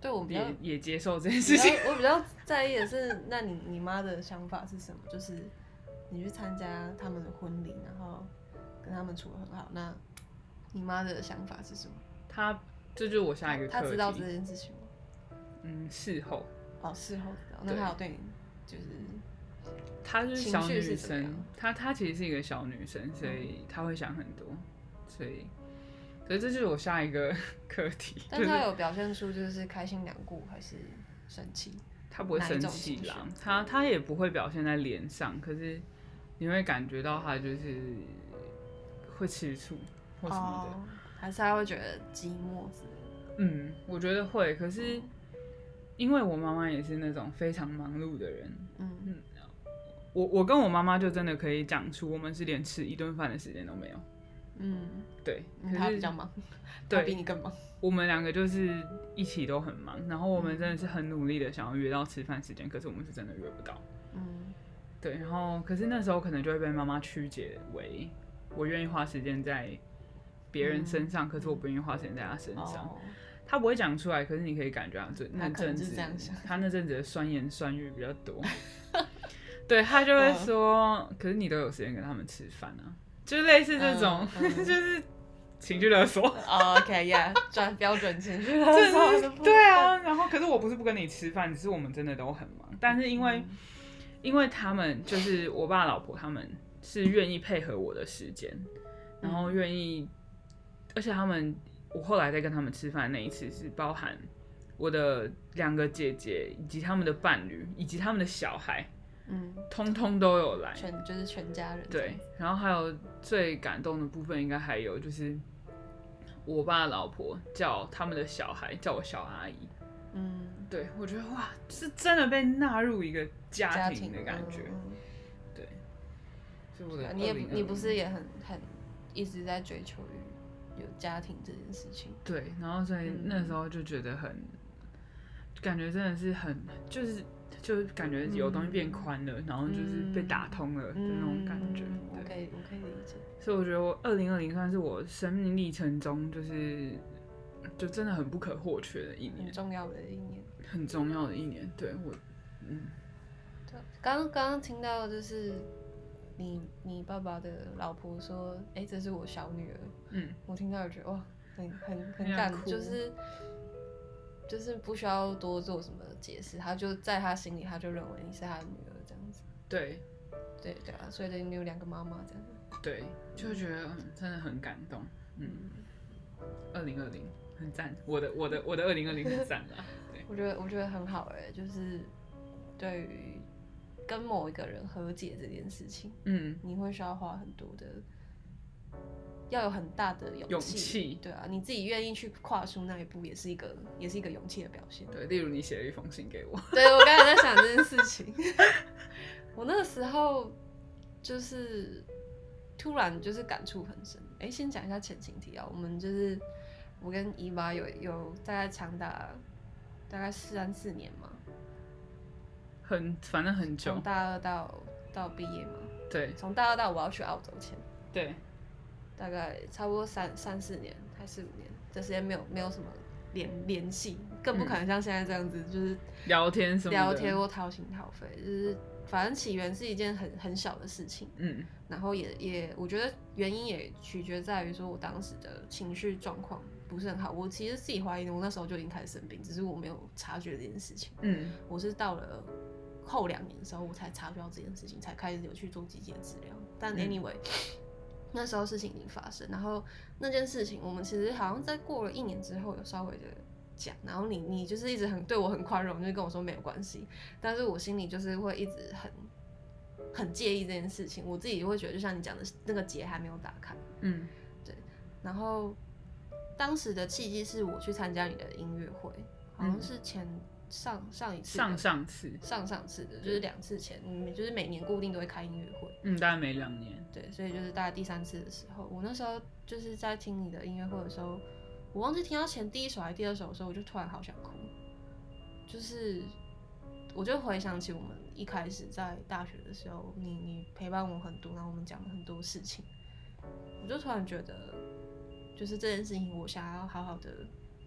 对我比较也也接受这件事情。 我比较在意的是，那你你妈的想法是什么？就是你去参加他们的婚礼，然后跟他们处得很好，那你妈的想法是什么？ 她这就是我下一个课题。 她知道这件事情吗？ 嗯，事后。 哦，事后知道。那她有对你就是她是小女生，她她其实是一个小女生，所以她会想很多，所以。所以这就是我下一个课题。 但他有表现出就是开心良故还是生气？ 他不会生气啦，他他也不会表现在脸上，可是你会感觉到他就是会吃醋或什么的，哦、 还是他会觉得寂寞之类的。 嗯，我觉得会。可是因为我妈妈也是那种非常忙碌的人，嗯嗯，我我跟我妈妈就真的可以讲出，我们是连吃一顿饭的时间都没有。嗯，对，可是他比较忙，他比你更忙。 我们两个就是一起都很忙，然后我们真的是很努力的想要约到吃饭时间，可是我们是真的约不到。嗯，对，然后可是那时候可能就会被妈妈曲解为我愿意花时间在别人身上，嗯、可是我不愿意花时间在他身上。哦、他不会讲出来，可是你可以感觉到这那阵子，他那阵子的酸言酸语比较多。对，他就会说，嗯、可是你都有时间跟他们吃饭啊。就类似这种，嗯嗯、就是情绪勒索。 哦、OK， 呀、yeah, 转标准情绪勒索。 对啊，然后可是我不是不跟你吃饭，只是我们真的都很忙。但是因为，嗯、因为他们就是我爸老婆，他们是愿意配合我的时间，然后愿意，而且他们，我后来在跟他们吃饭那一次是包含我的两个姐姐以及他们的伴侣以及他们的小孩。嗯，通通都有来， 全就是全家人。 对，然后还有最感动的部分，应该还有就是我爸老婆叫他们的小孩叫我小阿姨。嗯，对，我觉得哇，是真的被纳入一个家庭的感觉。嗯、对，所以我的你也你不是也很很一直在追求于有家庭这件事情？ 对，然后所以那时候就觉得很，嗯、感觉真的是很就是。就感觉有东西变宽了，嗯、然后就是被打通了的那种感觉。 嗯、我可以，我可以理解。 所以我觉得我二零二零算是我生命历程中，就是就真的很不可或缺的一年， 很重要的一年， 很重要的一年。对我，嗯， 对，刚刚刚听到就是你你爸爸的老婆说，哎、欸，这是我小女儿。嗯，我听到就觉得哇，很很很感，就是。就是不需要多做什么解释，他就在他心里，他就认为你是他的女儿这样子。 对， 对对啊，所以你有两个妈妈这样子。 对，就觉得、嗯、真的很感动。嗯，二零二零很赞，我的我的我的二零二零很赞啦。对， 我觉得我觉得很好哎、欸，就是对于跟某一个人和解这件事情，嗯，你会需要花很多的。要有很大的勇气， 勇气， 对啊，你自己愿意去跨出那一步，也是一个，也是一个勇气的表现。 对，例如你写了一封信给我， 对我刚才在想这件事情，我那个时候就是突然就是感触很深。哎、欸，先讲一下前情提要，我们就是我跟姨妈有有大概长达大概三四年嘛， 很反正很久， 从大二到到毕业嘛， 对， 从大二到我要去澳洲前， 对。 大概差不多三三四年还是五年，这时间没有没有什么联联系，更不可能像现在这样子，嗯、就是聊天什么的， 聊天或掏心掏肺，就是反正起源是一件很很小的事情，嗯，然后也也我觉得原因也取决在于说我当时的情绪状况不是很好，我其实自己怀疑我那时候就已经开始生病，只是我没有察觉这件事情，嗯，我是到了后两年的时候我才察觉到这件事情，才开始有去做积极的治疗，但 anyway。嗯那时候事情已经发生，然后那件事情我们其实好像在过了一年之后有稍微的讲，然后你你就是一直很对我很宽容，就是跟我说没有关系，但是我心里就是会一直很很介意这件事情，我自己会觉得就像你讲的那个结还没有打开，嗯，对，然后当时的契机是我去参加你的音乐会，好像是前。嗯上上一次上上次上上次的就是两次前，嗯，就是每年固定都会开音乐会， 嗯，大概每两年， 对，所以就是大概第三次的时候，我那时候就是在听你的音乐会的时候，我忘记听到前第一首还是第二首的时候，我就突然好想哭，就是我就回想起我们一开始在大学的时候，你你陪伴我很多，然后我们讲了很多事情，我就突然觉得，就是这件事情我想要好好的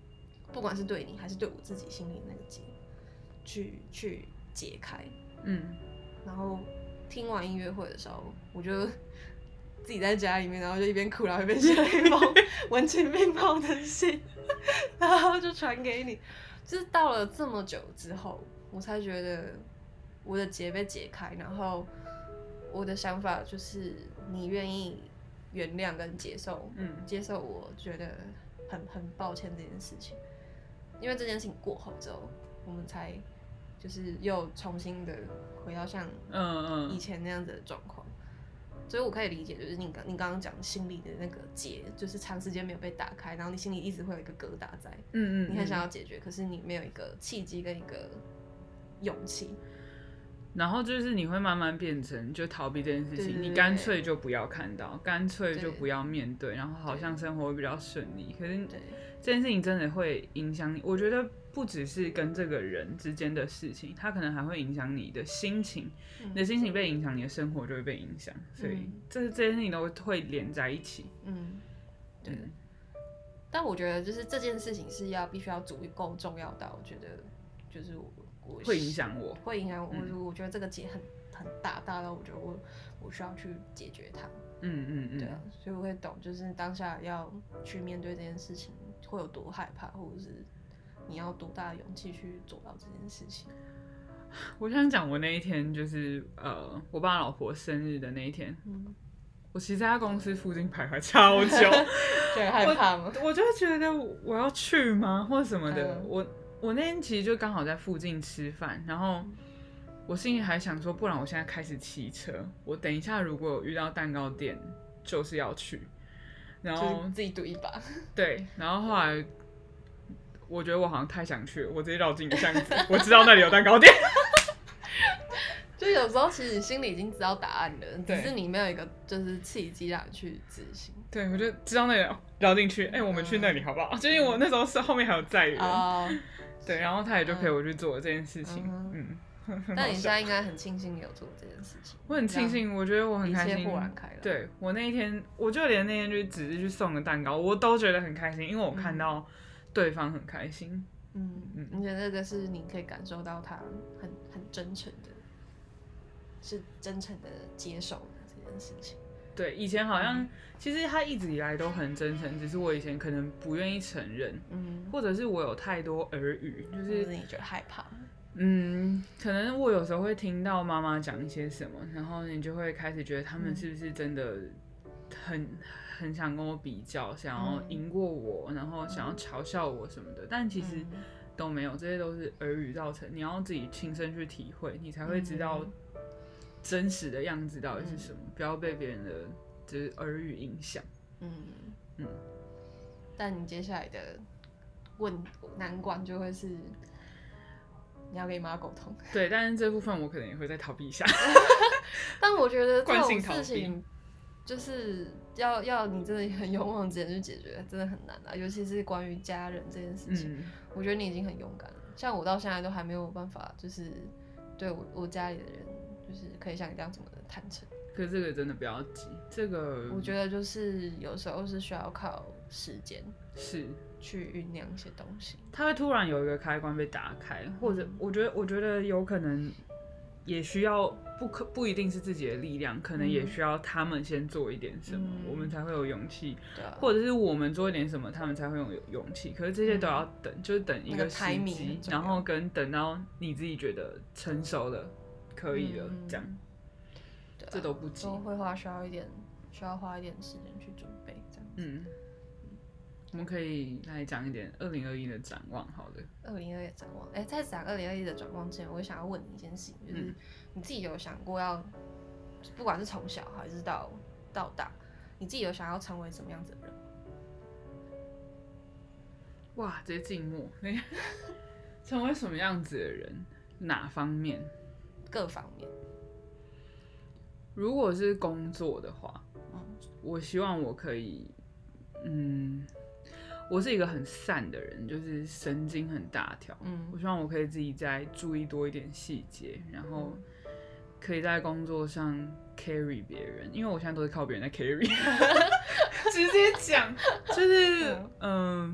不管是对你还是对我自己心里的那个结，去去解开。 嗯， 然后听完音乐会的时候，我就自己在家里面，然后就一边哭，然后一边写了一封文情并茂的信，然后就传给你。就是到了这么久之后，我才觉得我的结被解开，然后我的想法就是你愿意原谅跟接受，嗯，接受我觉得很很抱歉这件事情，因为这件事情过后之后，我们才就是又重新的回到像以前那样子的状况。所以我可以理解，就是你刚你刚刚讲心里的那个结，就是长时间没有被打开，然后你心里一直会有一个疙瘩在，嗯嗯，你很想要解决，可是你没有一个契机跟一个勇气， 然后就是你会慢慢变成就逃避这件事情，对对对对，你干脆就不要看到，干脆就不要面对，然后好像生活会比较顺利，可是这件事情真的会影响你，我觉得不只是跟这个人之间的事情，它可能还会影响你的心情，嗯、你的心情被影响，你的生活就会被影响，所以这这些事情都会连在一起。嗯， 对。嗯、但我觉得就是这件事情是要必须要足够重要到，我觉得就是我我会影响我， 会影响我。嗯、我觉得这个结很很大，大到我觉得我我需要去解决它。嗯嗯嗯，对啊，所以我会懂，就是当下要去面对这件事情会有多害怕，或者是你要多大的勇气去做到这件事情。 我想讲，我那一天就是呃，我爸老婆生日的那一天，嗯、我其实在他公司附近徘徊超久， 觉得害怕吗？ 我, 我就觉得我要去吗，或什么的。嗯、我我那天其实就刚好在附近吃饭，然后我心里还想说，不然我现在开始骑车，我等一下如果有遇到蛋糕店，就是要去，然后自己赌一把。 对，然后后来我觉得我好像太想去了，我直接绕进一个巷子，我知道那里有蛋糕店。 就有时候其实你心里已经知道答案了，只是你没有一个就是契机让你去执行。 对，我就知道那里绕进去，哎、欸，我们去那里好不好？嗯、就因为我那时候是后面还有载人，哦、对，然后他也就陪我去做这件事情，嗯。嗯， 但你现在应该很庆幸你有做这件事情。 我很庆幸，我觉得我很开心。 一切豁然开朗。 对，我那一天，我就连那天就只是去送个蛋糕，我都觉得很开心，因为我看到对方很开心。 嗯嗯，而且那个是你可以感受到他很很真诚的，是真诚的接受的这件事情。 对，以前好像、嗯、其实他一直以来都很真诚，只是我以前可能不愿意承认，嗯，或者是我有太多耳语，就是、 是你觉得害怕。 嗯，可能我有时候会听到妈妈讲一些什么，然后你就会开始觉得他们是不是真的很很想跟我比较，想要赢过我，然后想要嘲笑我什么的，但其实都没有，这些都是耳语造成，你要自己亲身去体会，你才会知道真实的样子到底是什么，不要被别人的就是耳语影响。嗯嗯。但你接下来的问难关就会是。你要跟你妈沟通， 对，但是这部分我可能也会再逃避一下。 但我觉得这种事情就是要要你真的很勇往直前去解决，真的很难啊，尤其是关于家人这件事情。嗯、我觉得你已经很勇敢了，像我到现在都还没有办法，就是对我我家里的人，就是可以像你这样这么的坦诚。 可是这个真的不要急，这个我觉得就是有时候是需要靠时间， 是。 去酝酿一些东西， 它会突然有一个开关被打开，或者我觉得，我觉得有可能也需要不可不一定是自己的力量，可能也需要他们先做一点什么，嗯、我们才会有勇气，啊、或者是我们做一点什么，他们才会有勇气。可是这些都要等，嗯、就是等一个时机，然后跟等到你自己觉得成熟了，可以了，嗯、这样，啊、这都不急， 都会花需要一点，需要花一点时间去准备，这样子。嗯。 我们可以来讲一点二零二一的展望，好的。 二零二一的展望，哎、欸，在讲二零二一的展望之前，我想要问你一件事情，就是、嗯、你自己有想过要，不管是从小还是到到大，你自己有想要成为什么样子的人？ 哇，直接静默。成为什么样子的人？哪方面？ 各方面。 如果是工作的话，嗯、我希望我可以，嗯。我是一个很散的人，就是神经很大条。嗯，我希望我可以自己再注意多一点细节，然后可以在工作上 carry 别人，因为我现在都是靠别人在 carry。直接讲，就是嗯、呃，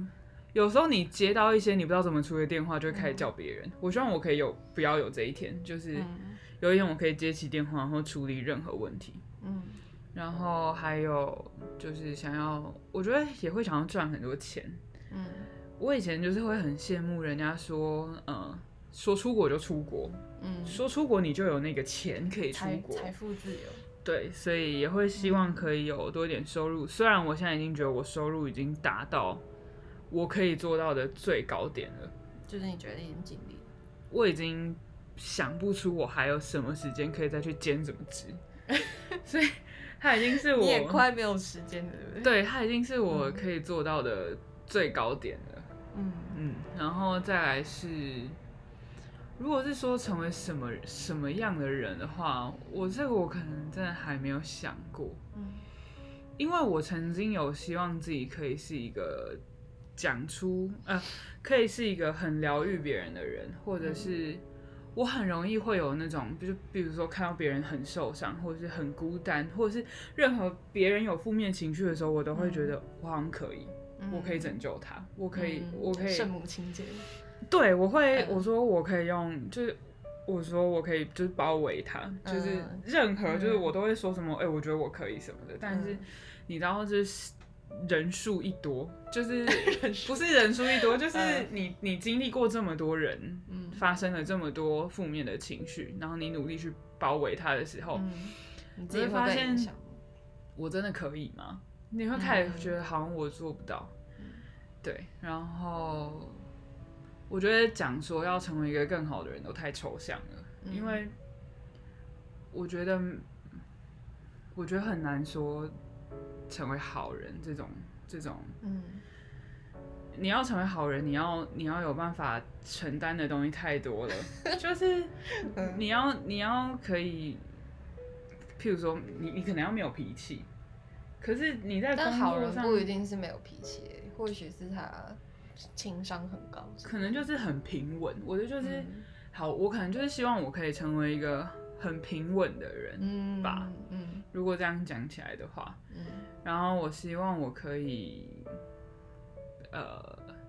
有时候你接到一些你不知道怎么处理的电话，就会开始叫别人、嗯。我希望我可以有不要有这一天，就是有一天我可以接起电话，然后处理任何问题。嗯，然后还有就是想要，我觉得也会想要赚很多钱。嗯，我以前就是会很羡慕人家说，呃，说出国就出国，嗯，说出国你就有那个钱可以出国， 财富自由。 对，所以也会希望可以有多一点收入。嗯、虽然我现在已经觉得我收入已经达到我可以做到的最高点了， 就是你觉得已经尽力了， 我已经想不出我还有什么时间可以再去兼什么职，所以它已经是我你也快没有时间了，对不对？ 对，它已经是我可以做到的最高点了。嗯嗯，然后再来是，如果是说成为什么什么样的人的话，我这个我可能真的还没有想过。嗯，因为我曾经有希望自己可以是一个讲出呃，可以是一个很疗愈别人的人，或者是我很容易会有那种，就比如说看到别人很受伤，或者是很孤单，或者是任何别人有负面情绪的时候，我都会觉得我好像可以，嗯、我可以拯救他，我可以，嗯、我可以圣母情节。 对，我会，我说我可以用，就是我说我可以，就是包围他，嗯、就是任何，就是我都会说什么，哎、欸，我觉得我可以什么的，但是你知道，就是人数一多，就是不是人数一多，就是你你经历过这么多人，嗯、发生了这么多负面的情绪，然后你努力去包围他的时候，嗯、 你自己会发现， 我真的可以吗？你会开始觉得好像我做不到，嗯、对，然后。我觉得讲说要成为一个更好的人都太抽象了，嗯、因为我觉得，我觉得很难说成为好人这种这种，嗯，你要成为好人，你要你要有办法承担的东西太多了，就是你要你要可以，譬如说你你可能要没有脾气，可是你在工作上， 但好人不一定是没有脾气，或许是他。情商很高， 可能就是很平稳。我的就是、嗯、好，我可能就是希望我可以成为一个很平稳的人吧。嗯嗯、如果这样讲起来的话，嗯、然后我希望我可以，呃，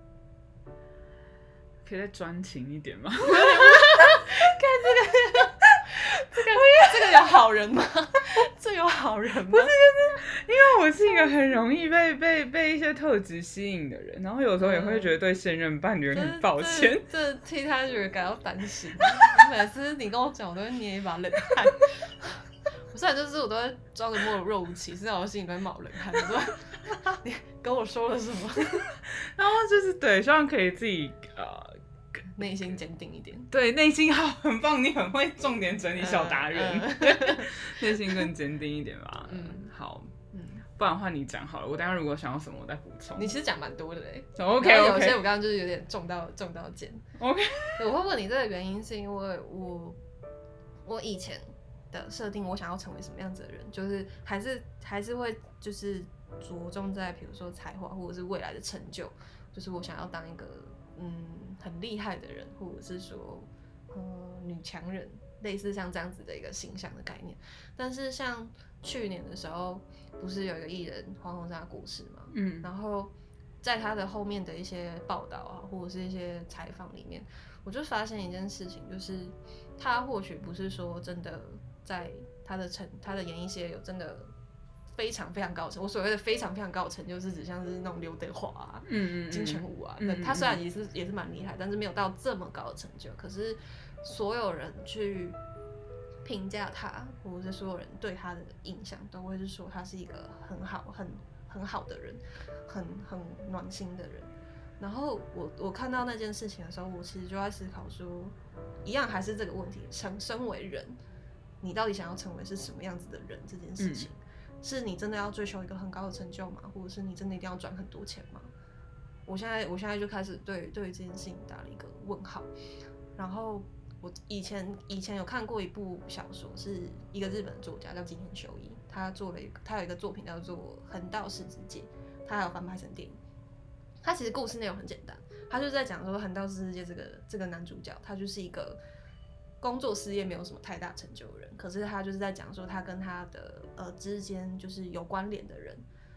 可以再专情一点吗？看这个，这个，这个有好人吗？这有好人吗？ 不是，就是因为我是一个很容易被被被一些特质吸引的人，然后有时候也会觉得对现任伴侣很抱歉， 这替他觉得感到担心。每次你跟我讲，我都会捏一把冷汗。我虽然就是我都会装个若若无其事，但我心里都会冒冷汗。我说你跟我说了什么？ 然后就是对，希望可以自己呃。 内心坚定一点， 对，内心好，很棒，你很会重点整理小达人，内、嗯、心更坚定一点吧。嗯，好，嗯，不然换你讲好了。我等一下如果想要什么，我再补充。 你其实讲蛮多的嘞。 OK OK。 有些我刚刚就是有点中到中到箭。 OK。 我会问你这个原因，是因为我我以前的设定，我想要成为什么样子的人，就是还是还是会就是着重在比如说才华或者是未来的成就，就是我想要当一个。嗯，很厉害的人，或者是说，呃，女强人，类似像这样子的一个形象的概念。但是像去年的时候，不是有一个艺人黄鸿升过世嘛？嗯，然后在他的后面的一些报道啊，或者是一些采访里面，我就发现一件事情，就是他或许不是说真的在他的成他的演艺事业有真的。非常非常高的成，我所谓的非常非常高的成就，是指像是那种刘德华啊、嗯嗯金城武啊，嗯嗯他虽然也是也是蛮厉害，但是没有到这么高的成就。可是所有人去评价他，或者是所有人对他的印象，都会是说他是一个很好、很很好的人，很很暖心的人。然后我我看到那件事情的时候，我其实就在思考说，一样还是这个问题：身身为人，你到底想要成为是什么样子的人？这件事情。嗯是你真的要追求一个很高的成就吗？或者是你真的一定要赚很多钱吗？我现在我现在就开始对对这件事情打了一个问号。然后我以前以前有看过一部小说，是一个日本作家叫吉田修一，他做了一个他有一个作品叫做《横道世之介》，他还有翻拍成电影。他其实故事内容很简单，他就是在讲说横道世之介这个这个男主角，他就是一个。工作事业没有什么太大成就的人，可是他就是在讲说他跟他的呃之间就是有关联的人，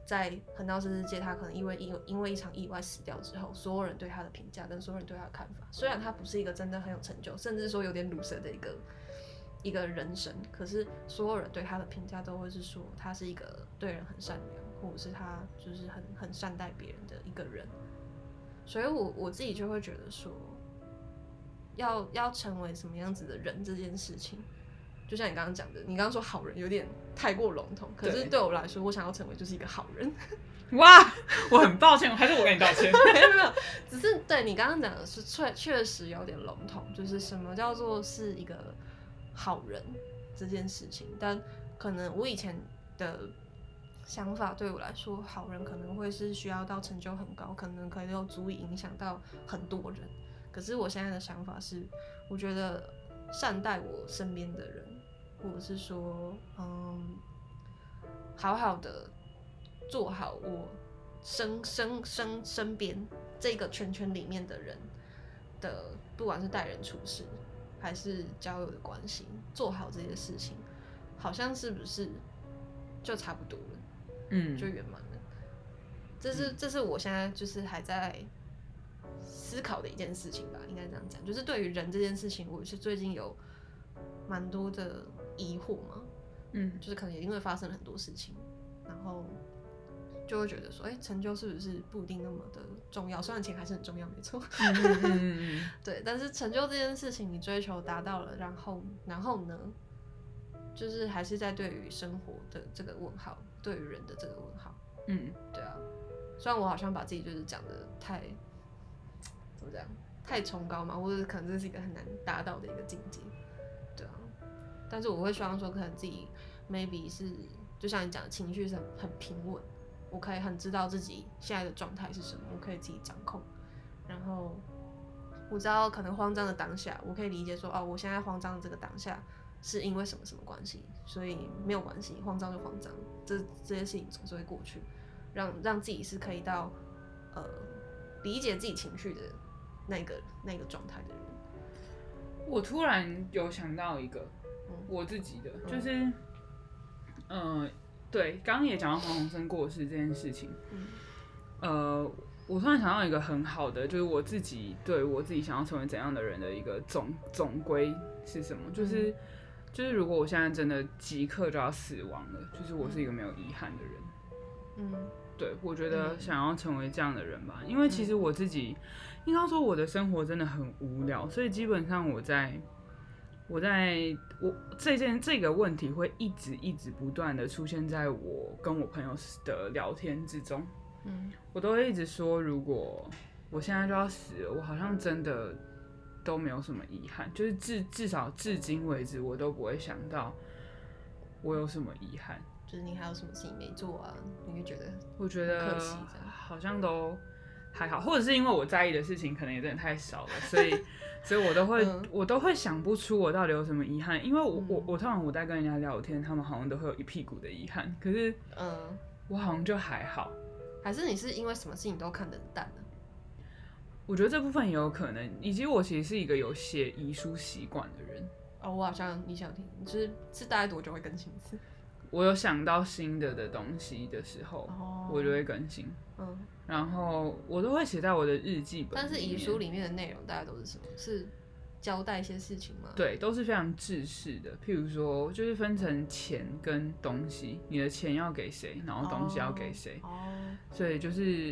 在横道世之介，他可能因为因因为一场意外死掉之后，所有人对他的评价跟所有人对他的看法，虽然他不是一个真的很有成就，甚至说有点鲁蛇的一个一个人生，可是所有人对他的评价都会是说他是一个对人很善良，或者是他就是很很善待别人的一个人。所以我我自己就会觉得说，要要成为什么样子的人这件事情，就像你刚刚讲的，你刚刚说好人有点太过笼统，可是对我来说，我想要成为就是一个好人。 哇，我很抱歉，还是我跟你道歉。 没有没有，只是对你刚刚讲的是确确实有点笼统，就是什么叫做是一个好人这件事情，但可能我以前的想法对我来说，好人可能会是需要到成就很高，可能可以有足以影响到很多人。可是我现在的想法是，我觉得善待我身边的人，或者是说，嗯，好好的做好我身身身身边这个圈圈里面的人的，不管是待人处事还是交友的关系，做好这些事情，好像是不是就差不多了？嗯，就圆满了。这是这是我现在就是还在思考的一件事情吧，应该这样讲。就是对于人这件事情，我是最近有蛮多的疑惑嘛，嗯，就是可能也因为发生了很多事情，然后就会觉得说，哎、欸，成就是不是不一定那么的重要？虽然钱还是很重要，没错，嗯嗯嗯对，但是成就这件事情，你追求达到了，然后然后呢，就是还是在对于生活的这个问号，对于人的这个问号，嗯，对啊。虽然我好像把自己就是讲的太怎么讲，太崇高嘛，或者可能这是一个很难达到的一个境界，对啊。但是我会希望说，可能自己 maybe 是就像你讲的，情绪是很很平稳，我可以很知道自己现在的状态是什么，我可以自己掌控。然后我知道可能慌张的当下，我可以理解说，哦，我现在慌张的这个当下是因为什么什么关系，所以没有关系，慌张就慌张，这这些事情总是会过去。让让自己是可以到呃理解自己情绪的那个那个状态的人。 我突然有想到一个、嗯、我自己的，就是嗯、呃，对，刚刚也讲到黄鸿升过世这件事情，嗯、呃，我突然想到一个很好的，就是我自己对我自己想要成为怎样的人的一个总总归是什么，就是、嗯、就是如果我现在真的即刻就要死亡了，就是我是一个没有遗憾的人。嗯，对，我觉得想要成为这样的人吧，因为其实我自己应该说我的生活真的很无聊，所以基本上我在我在我这件这个问题会一直一直不断的出现在我跟我朋友的聊天之中。嗯，我都会一直说，如果我现在就要死了，我好像真的都没有什么遗憾，就是至至少至今为止，我都不会想到我有什么遗憾。 就是你还有什么事情没做啊？你会觉得我觉得好像都还好，或者是因为我在意的事情可能也真的太少了，所以所以我都会、嗯、我都会想不出我到底有什么遗憾，因为我、嗯、我我通常我在跟人家聊天，他们好像都会有一屁股的遗憾，可是嗯，我好像就还好。 还是你是因为什么事情都看得很淡呢？ 我觉得这部分也有可能，以及我其实是一个有写遗书习惯的人。 哦，我好像你想听，就是是大概多久会更新一次？ 我有想到新的的东西的时候， oh, 我就会更新。嗯，然后我都会写在我的日记本。 但是遗书里面的内容大概都是什么？是交代一些事情吗？ 对，都是非常制式的。譬如说，就是分成钱跟东西，你的钱要给谁，然后东西要给谁。哦。Oh, 所以就是，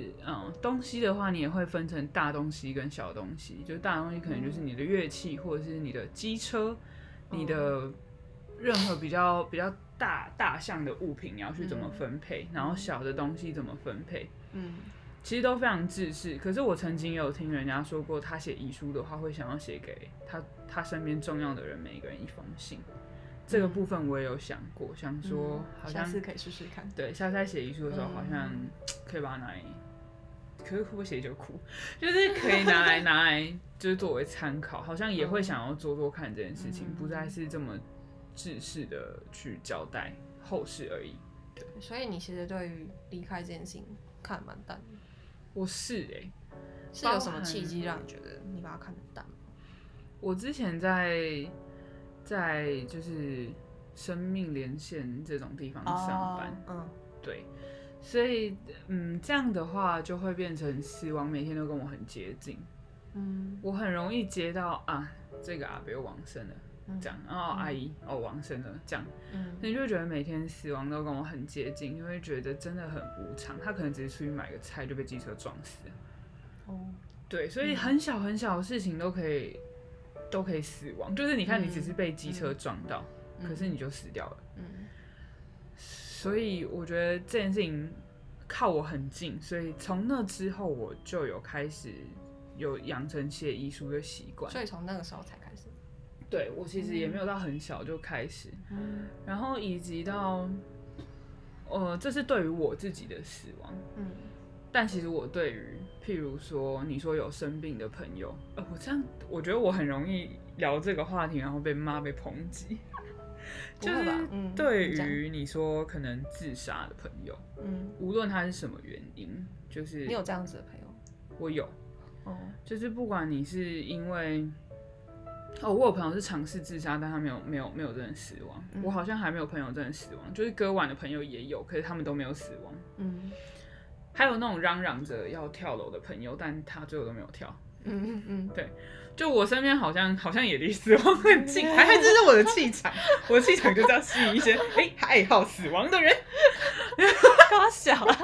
嗯，东西的话，你也会分成大东西跟小东西。就是大东西可能就是你的乐器，或者是你的机车，你的任何比较比较。大大项的物品你要去怎么分配，嗯、然后小的东西怎么分配，嗯，其实都非常制式。可是我曾经也有听人家说过，他写遗书的话会想要写给他他身边重要的人每一个人一封信。嗯、这个部分我也有想过，想说好像、 嗯、下次可以试试看。 对，下次在写遗书的时候，好像可以把它拿来，可是会不会写就哭？就是可以拿来拿来，就是作为参考，好像也会想要做做看这件事情，嗯、不再是这么。制式的去交代后事而已。对， 所以你其实对于离开这件事情看蛮淡的。 我是哎、欸， 是有什么契机让你觉得你把它看得淡吗？ 我之前在在就是生命连线这种地方上班， oh, 嗯，对， 所以嗯，这样的话就会变成死亡每天都跟我很接近。嗯，我很容易接到啊，这个阿伯往生了。这样，然后阿姨、嗯、哦往生了，这样，嗯，你就会觉得每天死亡都跟我很接近，就会觉得真的很无常。他可能只是出去买个菜就被机车撞死了，哦，对，所以很小很小的事情都可以都可以死亡，就是你看你只是被机车撞到，嗯、可是你就死掉了，嗯，所以我觉得这件事情靠我很近，所以从那之后我就有开始有养成写遗书的习惯， 所以从那个时候才开始。 对，我其实也没有到很小就开始，嗯、然后以及到，呃，这是对于我自己的死亡，嗯，但其实我对于，譬如说你说有生病的朋友，呃，我这样我觉得我很容易聊这个话题，然后被骂被抨击，就是对于你说可能自杀的朋友，嗯，无论他是什么原因，就是你有这样子的朋友， 我有，哦，就是不管你是因为。哦，我有朋友是尝试自杀，但他没有没有没有真的死亡。嗯、我好像还没有朋友真的死亡，就是割腕的朋友也有，可是他们都没有死亡。嗯，还有那种嚷嚷着要跳楼的朋友，但他最后都没有跳。嗯嗯嗯，对，就我身边好像好像也离死亡很近，还还这是我的气场，我的气场就是要吸引一些哎、欸、爱好死亡的人。 搞笑啊！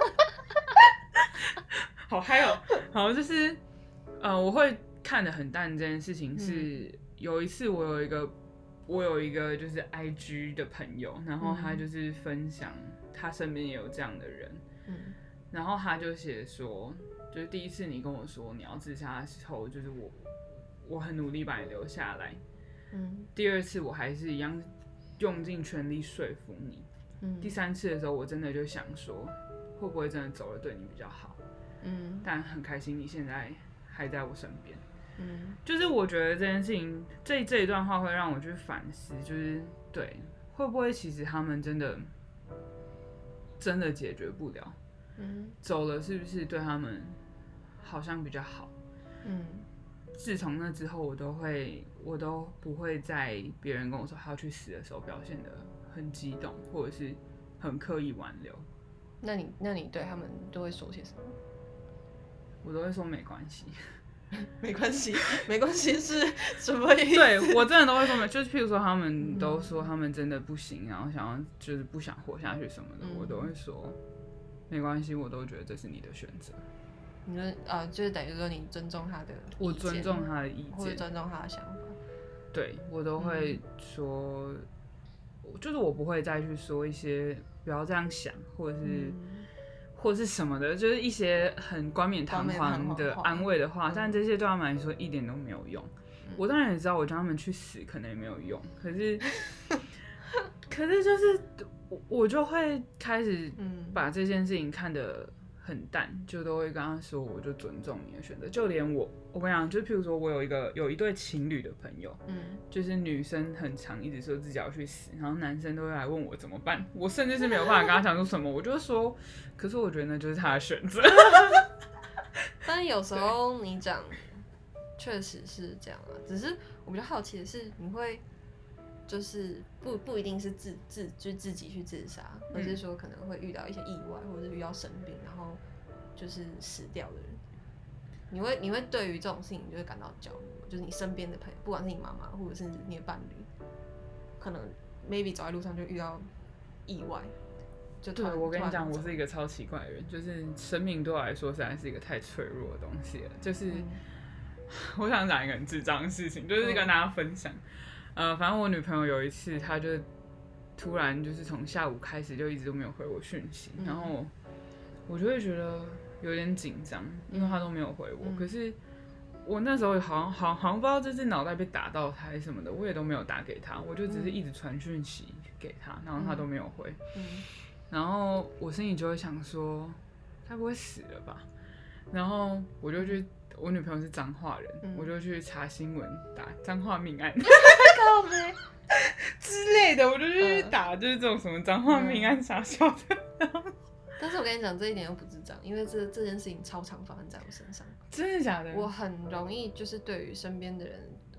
好嗨哦！好，就是呃，我会看得很淡这件事情是。嗯有一次，我有一个，我有一个就是 I G 的朋友，然后他就是分享他身边也有这样的人，嗯，然后他就写说，就是第一次你跟我说你要自杀的时候，就是我，我很努力把你留下来，嗯，第二次我还是一样用尽全力说服你，嗯，第三次的时候我真的就想说，会不会真的走了对你比较好，嗯，但很开心你现在还在我身边。嗯，就是我觉得这件事情，这这一段话会让我去反思，就是对，会不会其实他们真的真的解决不了，嗯，走了是不是对他们好像比较好？嗯，自从那之后，我都会，我都不会在别人跟我说他要去死的时候表现得很激动，或者是很刻意挽留。 那你那你对他们都会说些什么？ 我都会说没关系。 没关系，没关系是什么意思？ 对我真的都会说，就是譬如说他们都说他们真的不行，然后想要就是不想活下去什么的，嗯、我都会说没关系，我都觉得这是你的选择。 你说啊，就是等于说你尊重他的意见， 我尊重他的意见， 或者尊重他的想法。 对我都会说，嗯、就是我不会再去说一些不要这样想，或者是。嗯或是什么的，就是一些很冠冕堂皇的安慰的话，嗯、但这些对他们来说一点都没有用。嗯、我当然也知道，我叫他们去死可能也没有用，可是，可是就是我就会开始把这件事情看得很淡，就都会跟他说，我就尊重你的选择。就连我，我跟你讲，就譬如说我有一个有一对情侣的朋友，嗯，就是女生很常一直说自己要去死，然后男生都会来问我怎么办，我甚至是没有办法跟他讲出什么，我就说，可是我觉得那就是他的选择。 但有时候你讲，确实是这样啊，只是我比较好奇的是，你会。就是不不一定是自自就自己去自杀，而是说可能会遇到一些意外，或者是遇到生病，然后就是死掉的人。你会你会对于这种事情就会感到焦虑吗？就是你身边的朋友，不管是你妈妈或者是你的伴侣，可能 maybe 走在路上就遇到意外。就对，我跟你讲，我是一个超奇怪的人，就是生命对我来说实在是一个太脆弱的东西了。就是、嗯、我想讲一个很智障的事情，就是跟大家分享。嗯呃，反正我女朋友有一次，她就突然就是从下午开始就一直都没有回我讯息，嗯、然后我就会觉得有点紧张，因为她都没有回我。嗯、可是我那时候好像好好像不知道这是脑袋被打到她还是什么的，我也都没有打给她，我就只是一直传讯息给她，然后她都没有回。嗯、然后我心里就会想说，她不会死了吧？然后我就去。我女朋友是彰化人，嗯、我就去查新闻，打彰化命案之类的，我就去打，就是这种什么彰化命案傻笑的。 嗯、但是我跟你讲，这一点又不智障，因为这这件事情超常发生在我身上。 真的假的？ 我很容易就是对于身边的人，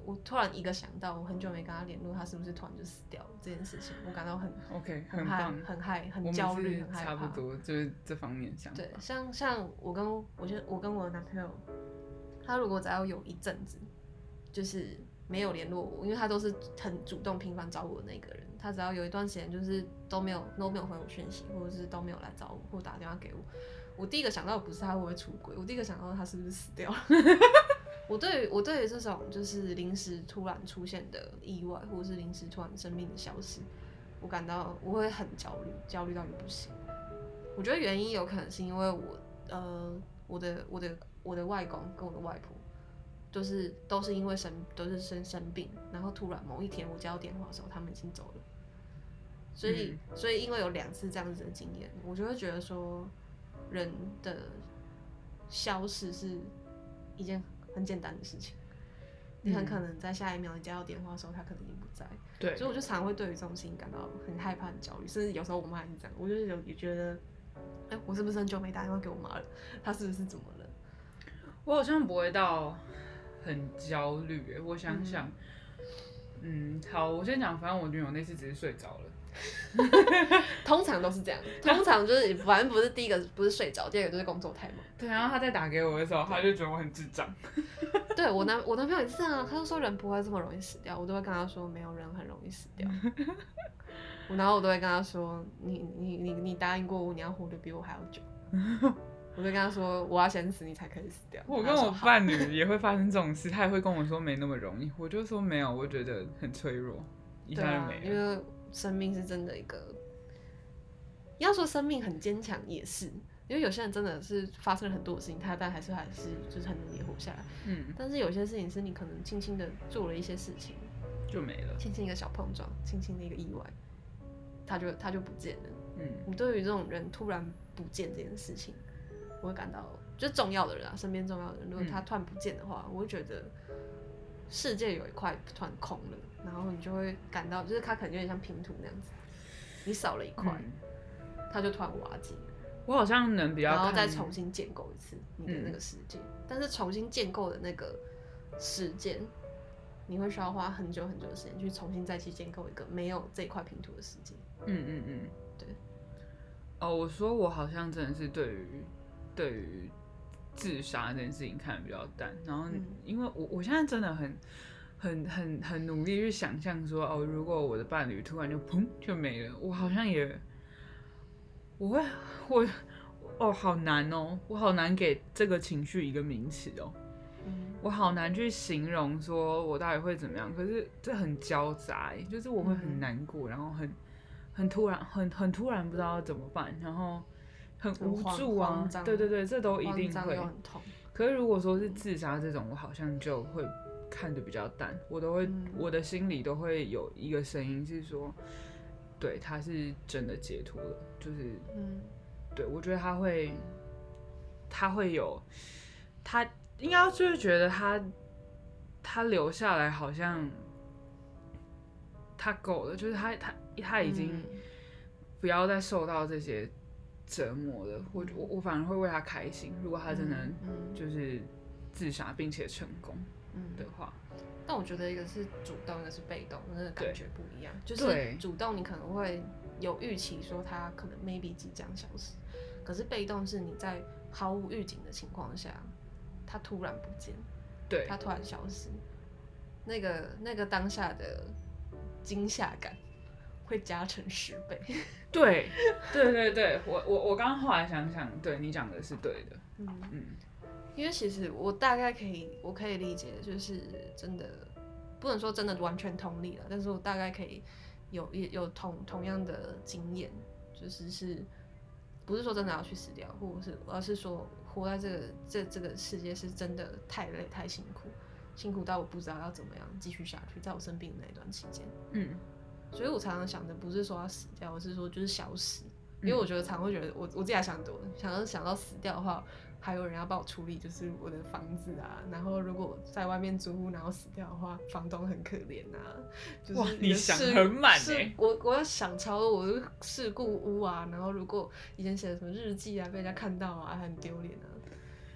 我突然一个想到，我很久没跟他联络，他是不是突然就死掉了这件事情，我感到很 OK 很害、 很棒， 很害、很焦虑、很害怕。 差不多就是这方面想法。 对，像像我跟我觉得我跟我的男朋友，他如果只要有一阵子就是没有联络我，因为他都是很主动频繁找我的那个人，他只要有一段时间就是都没有都没有回我讯息，或者是都没有来找我或打电话给我，我第一个想到的不是他会不会出轨，我第一个想到他是不是死掉了。我对于我对于这种就是临时突然出现的意外，或者是临时突然生命的消失，我感到我会很焦虑，焦虑到一个不行。我觉得原因有可能是因为我呃我的我的我的外公跟我的外婆，就是都是因为生都是生生病，然后突然某一天我接到电话的时候，他们已经走了。所以、嗯、所以因为有两次这样子的经验，我就会觉得说，人的消失是一件很简单的事情。你很可能在下一秒你接到电话的时候，他可能已经不在。 对， 所以我就常会对于这种事情感到很害怕、很焦虑，甚至有时候我妈还是这样，我就是有也觉得，哎、欸，我是不是很久没打电话给我妈了？她是不是怎么了？ 我好像不会到很焦虑，我想想，嗯，嗯，好，我先讲，反正我女友那次只是睡着了。 通常都是这样，通常就是反正不是第一个不是睡着，第二个就是工作太忙。 对，然后他在打给我的时候，他就觉得我很智障。 对我男我男朋友也是这样，他就说人不会这么容易死掉，我都会跟他说没有人很容易死掉。然后我都会跟他说，你你你你答应过我，你要活得比我还要久。我就跟他说，我要先死，你才可以死掉。 我跟我伴侣也会发生这种事，他也会跟我说没那么容易，我就说没有，我觉得很脆弱，一下就没了。 对啊，因为生命是真的一个，要说生命很坚强也是，因为有些人真的是发生了很多的事情，他但还是还是就是很努力活下来。嗯，但是有些事情是你可能轻轻的做了一些事情， 就没了， 轻轻一个小碰撞，轻轻的一个意外，他就他就不见了。 嗯， 你对于这种人突然不见这件事情，我会感到，就是重要的人啊，身边重要的人，如果他突然不见的话，嗯、我会觉得世界有一块突然空了，然后你就会感到，就是他可能有点像拼图那样子，你少了一块，嗯、他就突然瓦解。 我好像能比较， 然后再重新建构一次你的那个世界，嗯、但是重新建构的那个时间，你会需要花很久很久的时间去重新再去建构一个没有这块拼图的世界。 嗯嗯嗯， 对。 哦，我说我好像真的是对于对于自杀这件事情看得比较淡，然后因为我我现在真的很很很很努力去想象说，哦，如果我的伴侣突然就砰就没了，我好像也我会我哦好难哦，我好难给这个情绪一个名词哦。嗯、我好难去形容说我到底会怎么样，可是这很交杂，就是我会很难过，嗯、然后很很突然，很很突然不知道怎么办，然后很无助啊，对对对，这都一定会。 很痛。 可是如果说是自杀这种，我好像就会看得比较淡，我都会，嗯、我的心里都会有一个声音是说，对，他是真的解脱了，就是，嗯、对我觉得他会，他会有，他。应该就是觉得他，他留下来好像他够了，就是他他他已经不要再受到这些折磨了。我我我反而会为他开心，如果他真的就是自杀并且成功的话。 嗯嗯、但我觉得一个是主动，一个是被动，那个感觉不一样。就是主动你可能会有预期说他可能 maybe 即将消失，可是被动是你在毫无预警的情况下。他突然不见， 对， 他突然消失，那个那个当下的惊吓感会加成十倍。 对，对对对，我我我刚刚后来想想，对你讲的是对的，嗯嗯， 因为其实我大概可以，我可以理解，就是真的不能说真的完全同理了，但是我大概可以有有同同样的经验，就是是不是说真的要去死掉，或者是而是说。活在这个这这个世界是真的太累太辛苦，辛苦到我不知道要怎么样继续下去，在我生病的那一段期间，嗯，所以我常常想的不是说要死掉，而是说就是消失，因为我觉得常会觉得我我自己还想多，想要想到死掉的话，还有人要帮我处理，就是我的房子啊，然后如果在外面租屋然后死掉的话，房东很可怜啊，就是哇，你想很满哎， 我我要想超多，我的事故屋啊，然后如果以前写的什么日记啊被人家看到啊，很丢脸啊。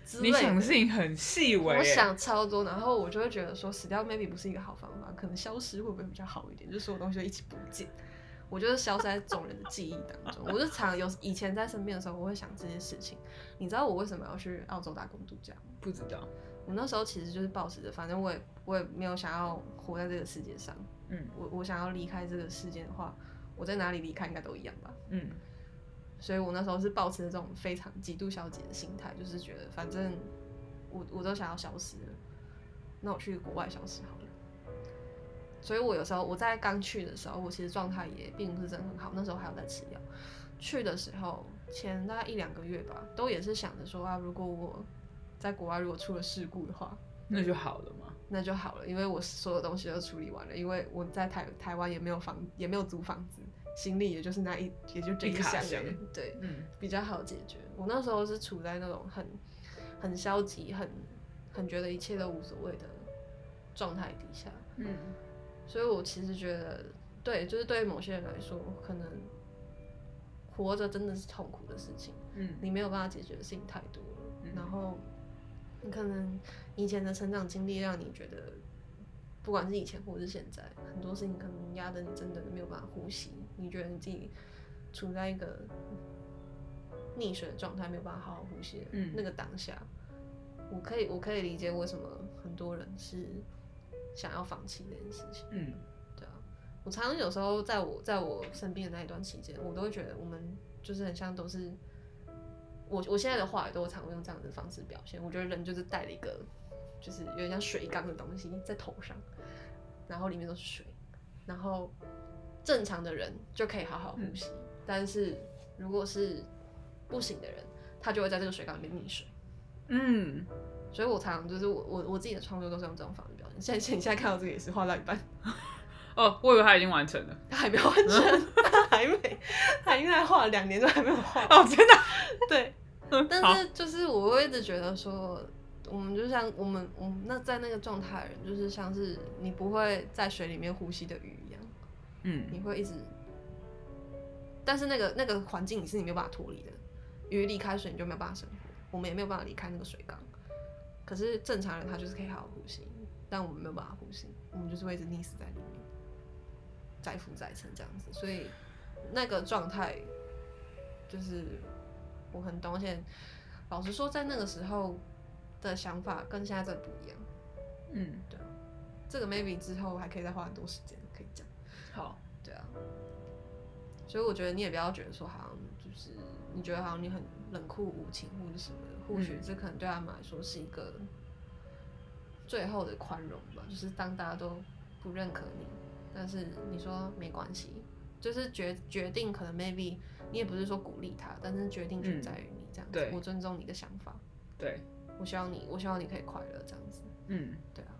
之类的。 你想的事情很细微， 我想超多，然后我就会觉得说死掉 maybe 不是一个好方法，可能消失会不会比较好一点？就所有东西都一起不见，我觉得消失在众人的记忆当中。我就常有以前在身边的时候，我会想这些事情。你知道我为什么要去澳洲打工度假吗？ 不知道。 我那时候其实就是抱持着，反正我也我也没有想要活在这个世界上。嗯，我我想要离开这个世界的话，我在哪里离开应该都一样吧。嗯，所以我那时候是抱持着这种非常极度消极的心态，就是觉得反正我我都想要消失了，那我去国外消失好了。所以我有时候我在刚去的时候，我其实状态也并不是真的很好，那时候还有在吃药。去的时候前大概一两个月吧，都也是想着说啊，如果我在国外如果出了事故的话， 那就好了嘛。 那就好了，因为我所有东西都处理完了，因为我在台台湾也没有房，也没有租房子，行李也就是那一，也就这一箱而已，对，嗯，比较好解决。我那时候是处在那种很很消极、很很觉得一切都无所谓的状态底下，嗯，所以我其实觉得，对，就是对于某些人来说，可能活着真的是痛苦的事情，嗯，你没有办法解决的事情太多了，嗯，然后你可能以前的成长经历让你觉得，不管是以前或是现在，很多事情可能压得你真的没有办法呼吸，你觉得你自己处在一个溺水的状态，没有办法好好呼吸的，嗯，那个当下，我可以我可以理解为什么很多人是想要放弃这件事情，嗯，对啊，我常常有时候在我在我生病的那一段期间，我都会觉得我们就是很像都是。我我现在的话也都常用这样的方式表现。我觉得人就是带了一个，就是有点像水缸的东西在头上，然后里面都是水，然后正常的人就可以好好呼吸，嗯，但是如果是不行的人，他就会在这个水缸里面溺水。嗯，所以我常常就是我我我自己的创作都是用这种方式表现。现在你现在看到这个也是画到一半。 哦，我以为他已经完成了。 他还没完成，他还没，他应该画了两年都还没有画。 哦，真的？ 对。但是就是我会一直觉得说，我们就像我们我们那在那个状态的人，就是像是你不会在水里面呼吸的鱼一样，嗯，你会一直，但是那个那个环境你是你没有办法脱离的，鱼离开水你就没有办法生活，我们也没有办法离开那个水缸。可是正常人他就是可以好好呼吸，但我们没有办法呼吸，我们就是会一直溺死在里面。再浮再沉这样子，所以那个状态就是我很懂，而且老实说，在那个时候的想法跟现在真的不一样。嗯，对啊，这个 maybe 之后还可以再花很多时间可以讲。 好， 对啊，所以我觉得你也不要觉得说好像就是你觉得好像你很冷酷无情或者什么的，或许这可能对他们来说是一个最后的宽容吧，就是当大家都不认可你。但是你说没关系，就是决决定可能 maybe 你也不是说鼓励他，但是决定权在于你这样子，嗯，我尊重你的想法， 对， 我希望你我希望你可以快乐这样子，嗯，对啊，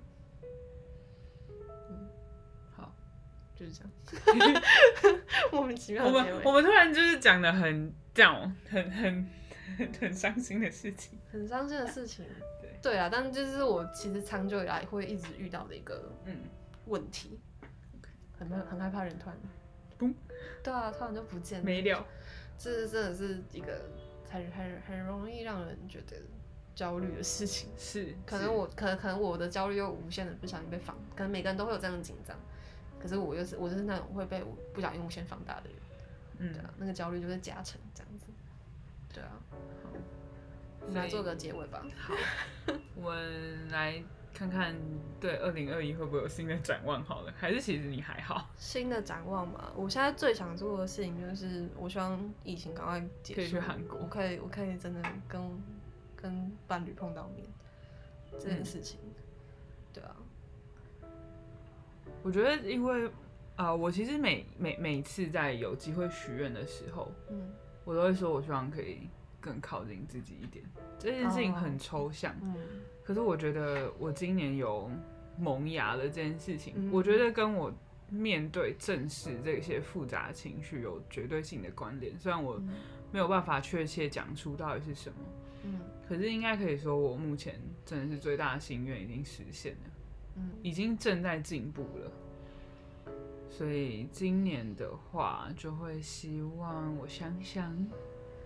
嗯，好，就是这样，莫名其妙的结尾。 我们我们突然就是讲的很这样，很很很伤心的事情， 很伤心的事情，对对啊，但就是我其实长久以来会一直遇到的一个嗯问题。很很害怕人突然， 嘣， 对啊，突然就不见了， 没了。 这真的是一个很很很容易让人觉得焦虑的事情。 是， 可能我可能可能我的焦虑又无限的不小心被放，可能每个人都会有这样的紧张，可是我又是我就是那种会被不小心无限放大的人。嗯，对啊，那个焦虑就是加成这样子。对啊，好，我们来做个结尾吧。 好，我们来。看看对二零二一会不会有新的展望好了，还是其实你还好？ 新的展望嘛，我现在最想做的事情就是，我希望疫情赶快结束， 可以去韩国， 我可以我可以真的跟跟伴侣碰到面这件事情，嗯，对啊。 我觉得因为啊、呃，我其实每每每次在有机会许愿的时候，嗯，我都会说我希望可以更靠近自己一点。这件事情很抽象，哦，嗯。可是我觉得我今年有萌芽了这件事情，嗯，我觉得跟我面对正视这些复杂情绪有绝对性的关联。虽然我没有办法确切讲出到底是什么，嗯，可是应该可以说我目前真的是最大的心愿已经实现了，嗯，已经正在进步了。所以今年的话，就会希望我想想。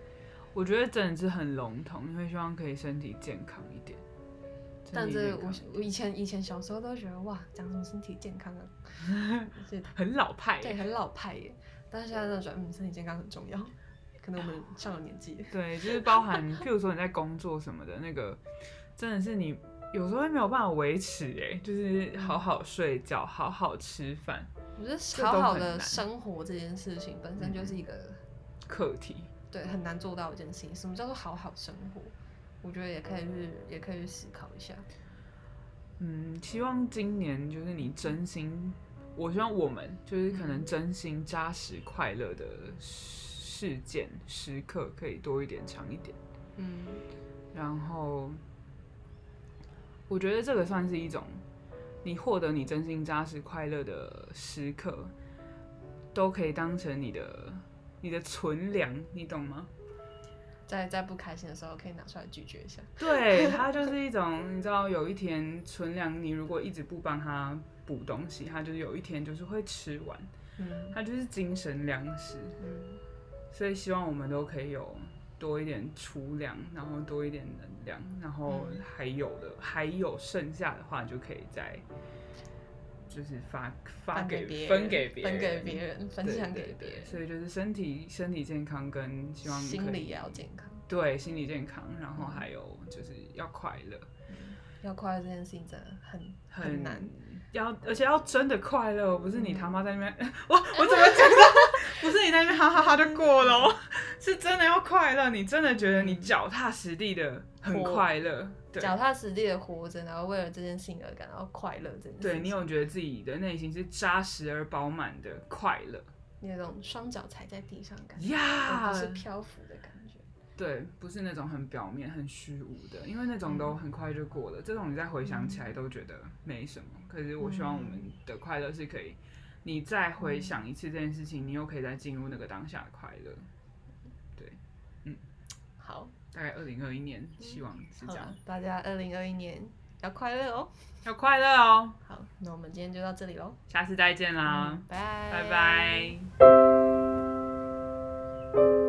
我觉得真的是很笼统，你会希望可以身体健康一点。 但是我我以前以前小时候都觉得哇，讲什么身体健康啊， 很老派耶。 对，很老派耶。但是现在就觉得嗯，身体健康很重要。可能我们上了年纪。 对，就是包含譬如说你在工作什么的那个，真的是你有时候会没有办法维持哎，就是好好睡觉，好好吃饭。 我觉得好好的生活这件事情本身就是一个课题。 对，很难做到一件事情。什么叫做好好生活？我觉得也可以去，也可以去思考一下。 嗯，希望今年就是你真心，我希望我们就是可能真心扎实快乐的事件时刻可以多一点、长一点。嗯，然后我觉得这个算是一种你获得你真心扎实快乐的时刻，都可以当成你的你的存粮，你懂吗？ 在在不开心的时候可以拿出来咀嚼一下。 对，它就是一种，你知道，有一天存粮，你如果一直不帮它补东西，它就是有一天就是会吃完。嗯，它就是精神粮食。嗯，所以希望我们都可以有多一点储粮，然后多一点能量，然后还有的、嗯、还有剩下的话，就可以再就是发发给别人，分给别人， 分给别人，分享给别人。 所以就是身体身体健康跟希望心理也要健康。 对，心理健康，然后还有就是要快乐。 嗯、要快乐这件事情真的很很难。 要而且要真的快乐，不是你他妈在那边，嗯、我我怎么讲的？不是你在那边哈哈哈就过了、喔，是真的要快乐。你真的觉得你脚踏实地的很快乐， 脚踏实地的活着，然后为了这件事情而感到快乐，这件事情。 对，你有觉得自己的内心是扎实而饱满的快乐， 那种双脚踩在地上的感觉，而不是漂浮的感觉。 对，不是那种很表面、很虚无的，因为那种都很快就过了。嗯、这种你再回想起来都觉得没什么。可是我希望我们的快乐是可以，你再回想一次这件事情，你又可以再进入那个当下的快乐。对，嗯， 好， 大概二零二一年，希望是这样。 大家二零二一年要快乐哦， 要快乐哦。 好，那我们今天就到这里喽， 下次再见啦， 拜、嗯、 拜拜。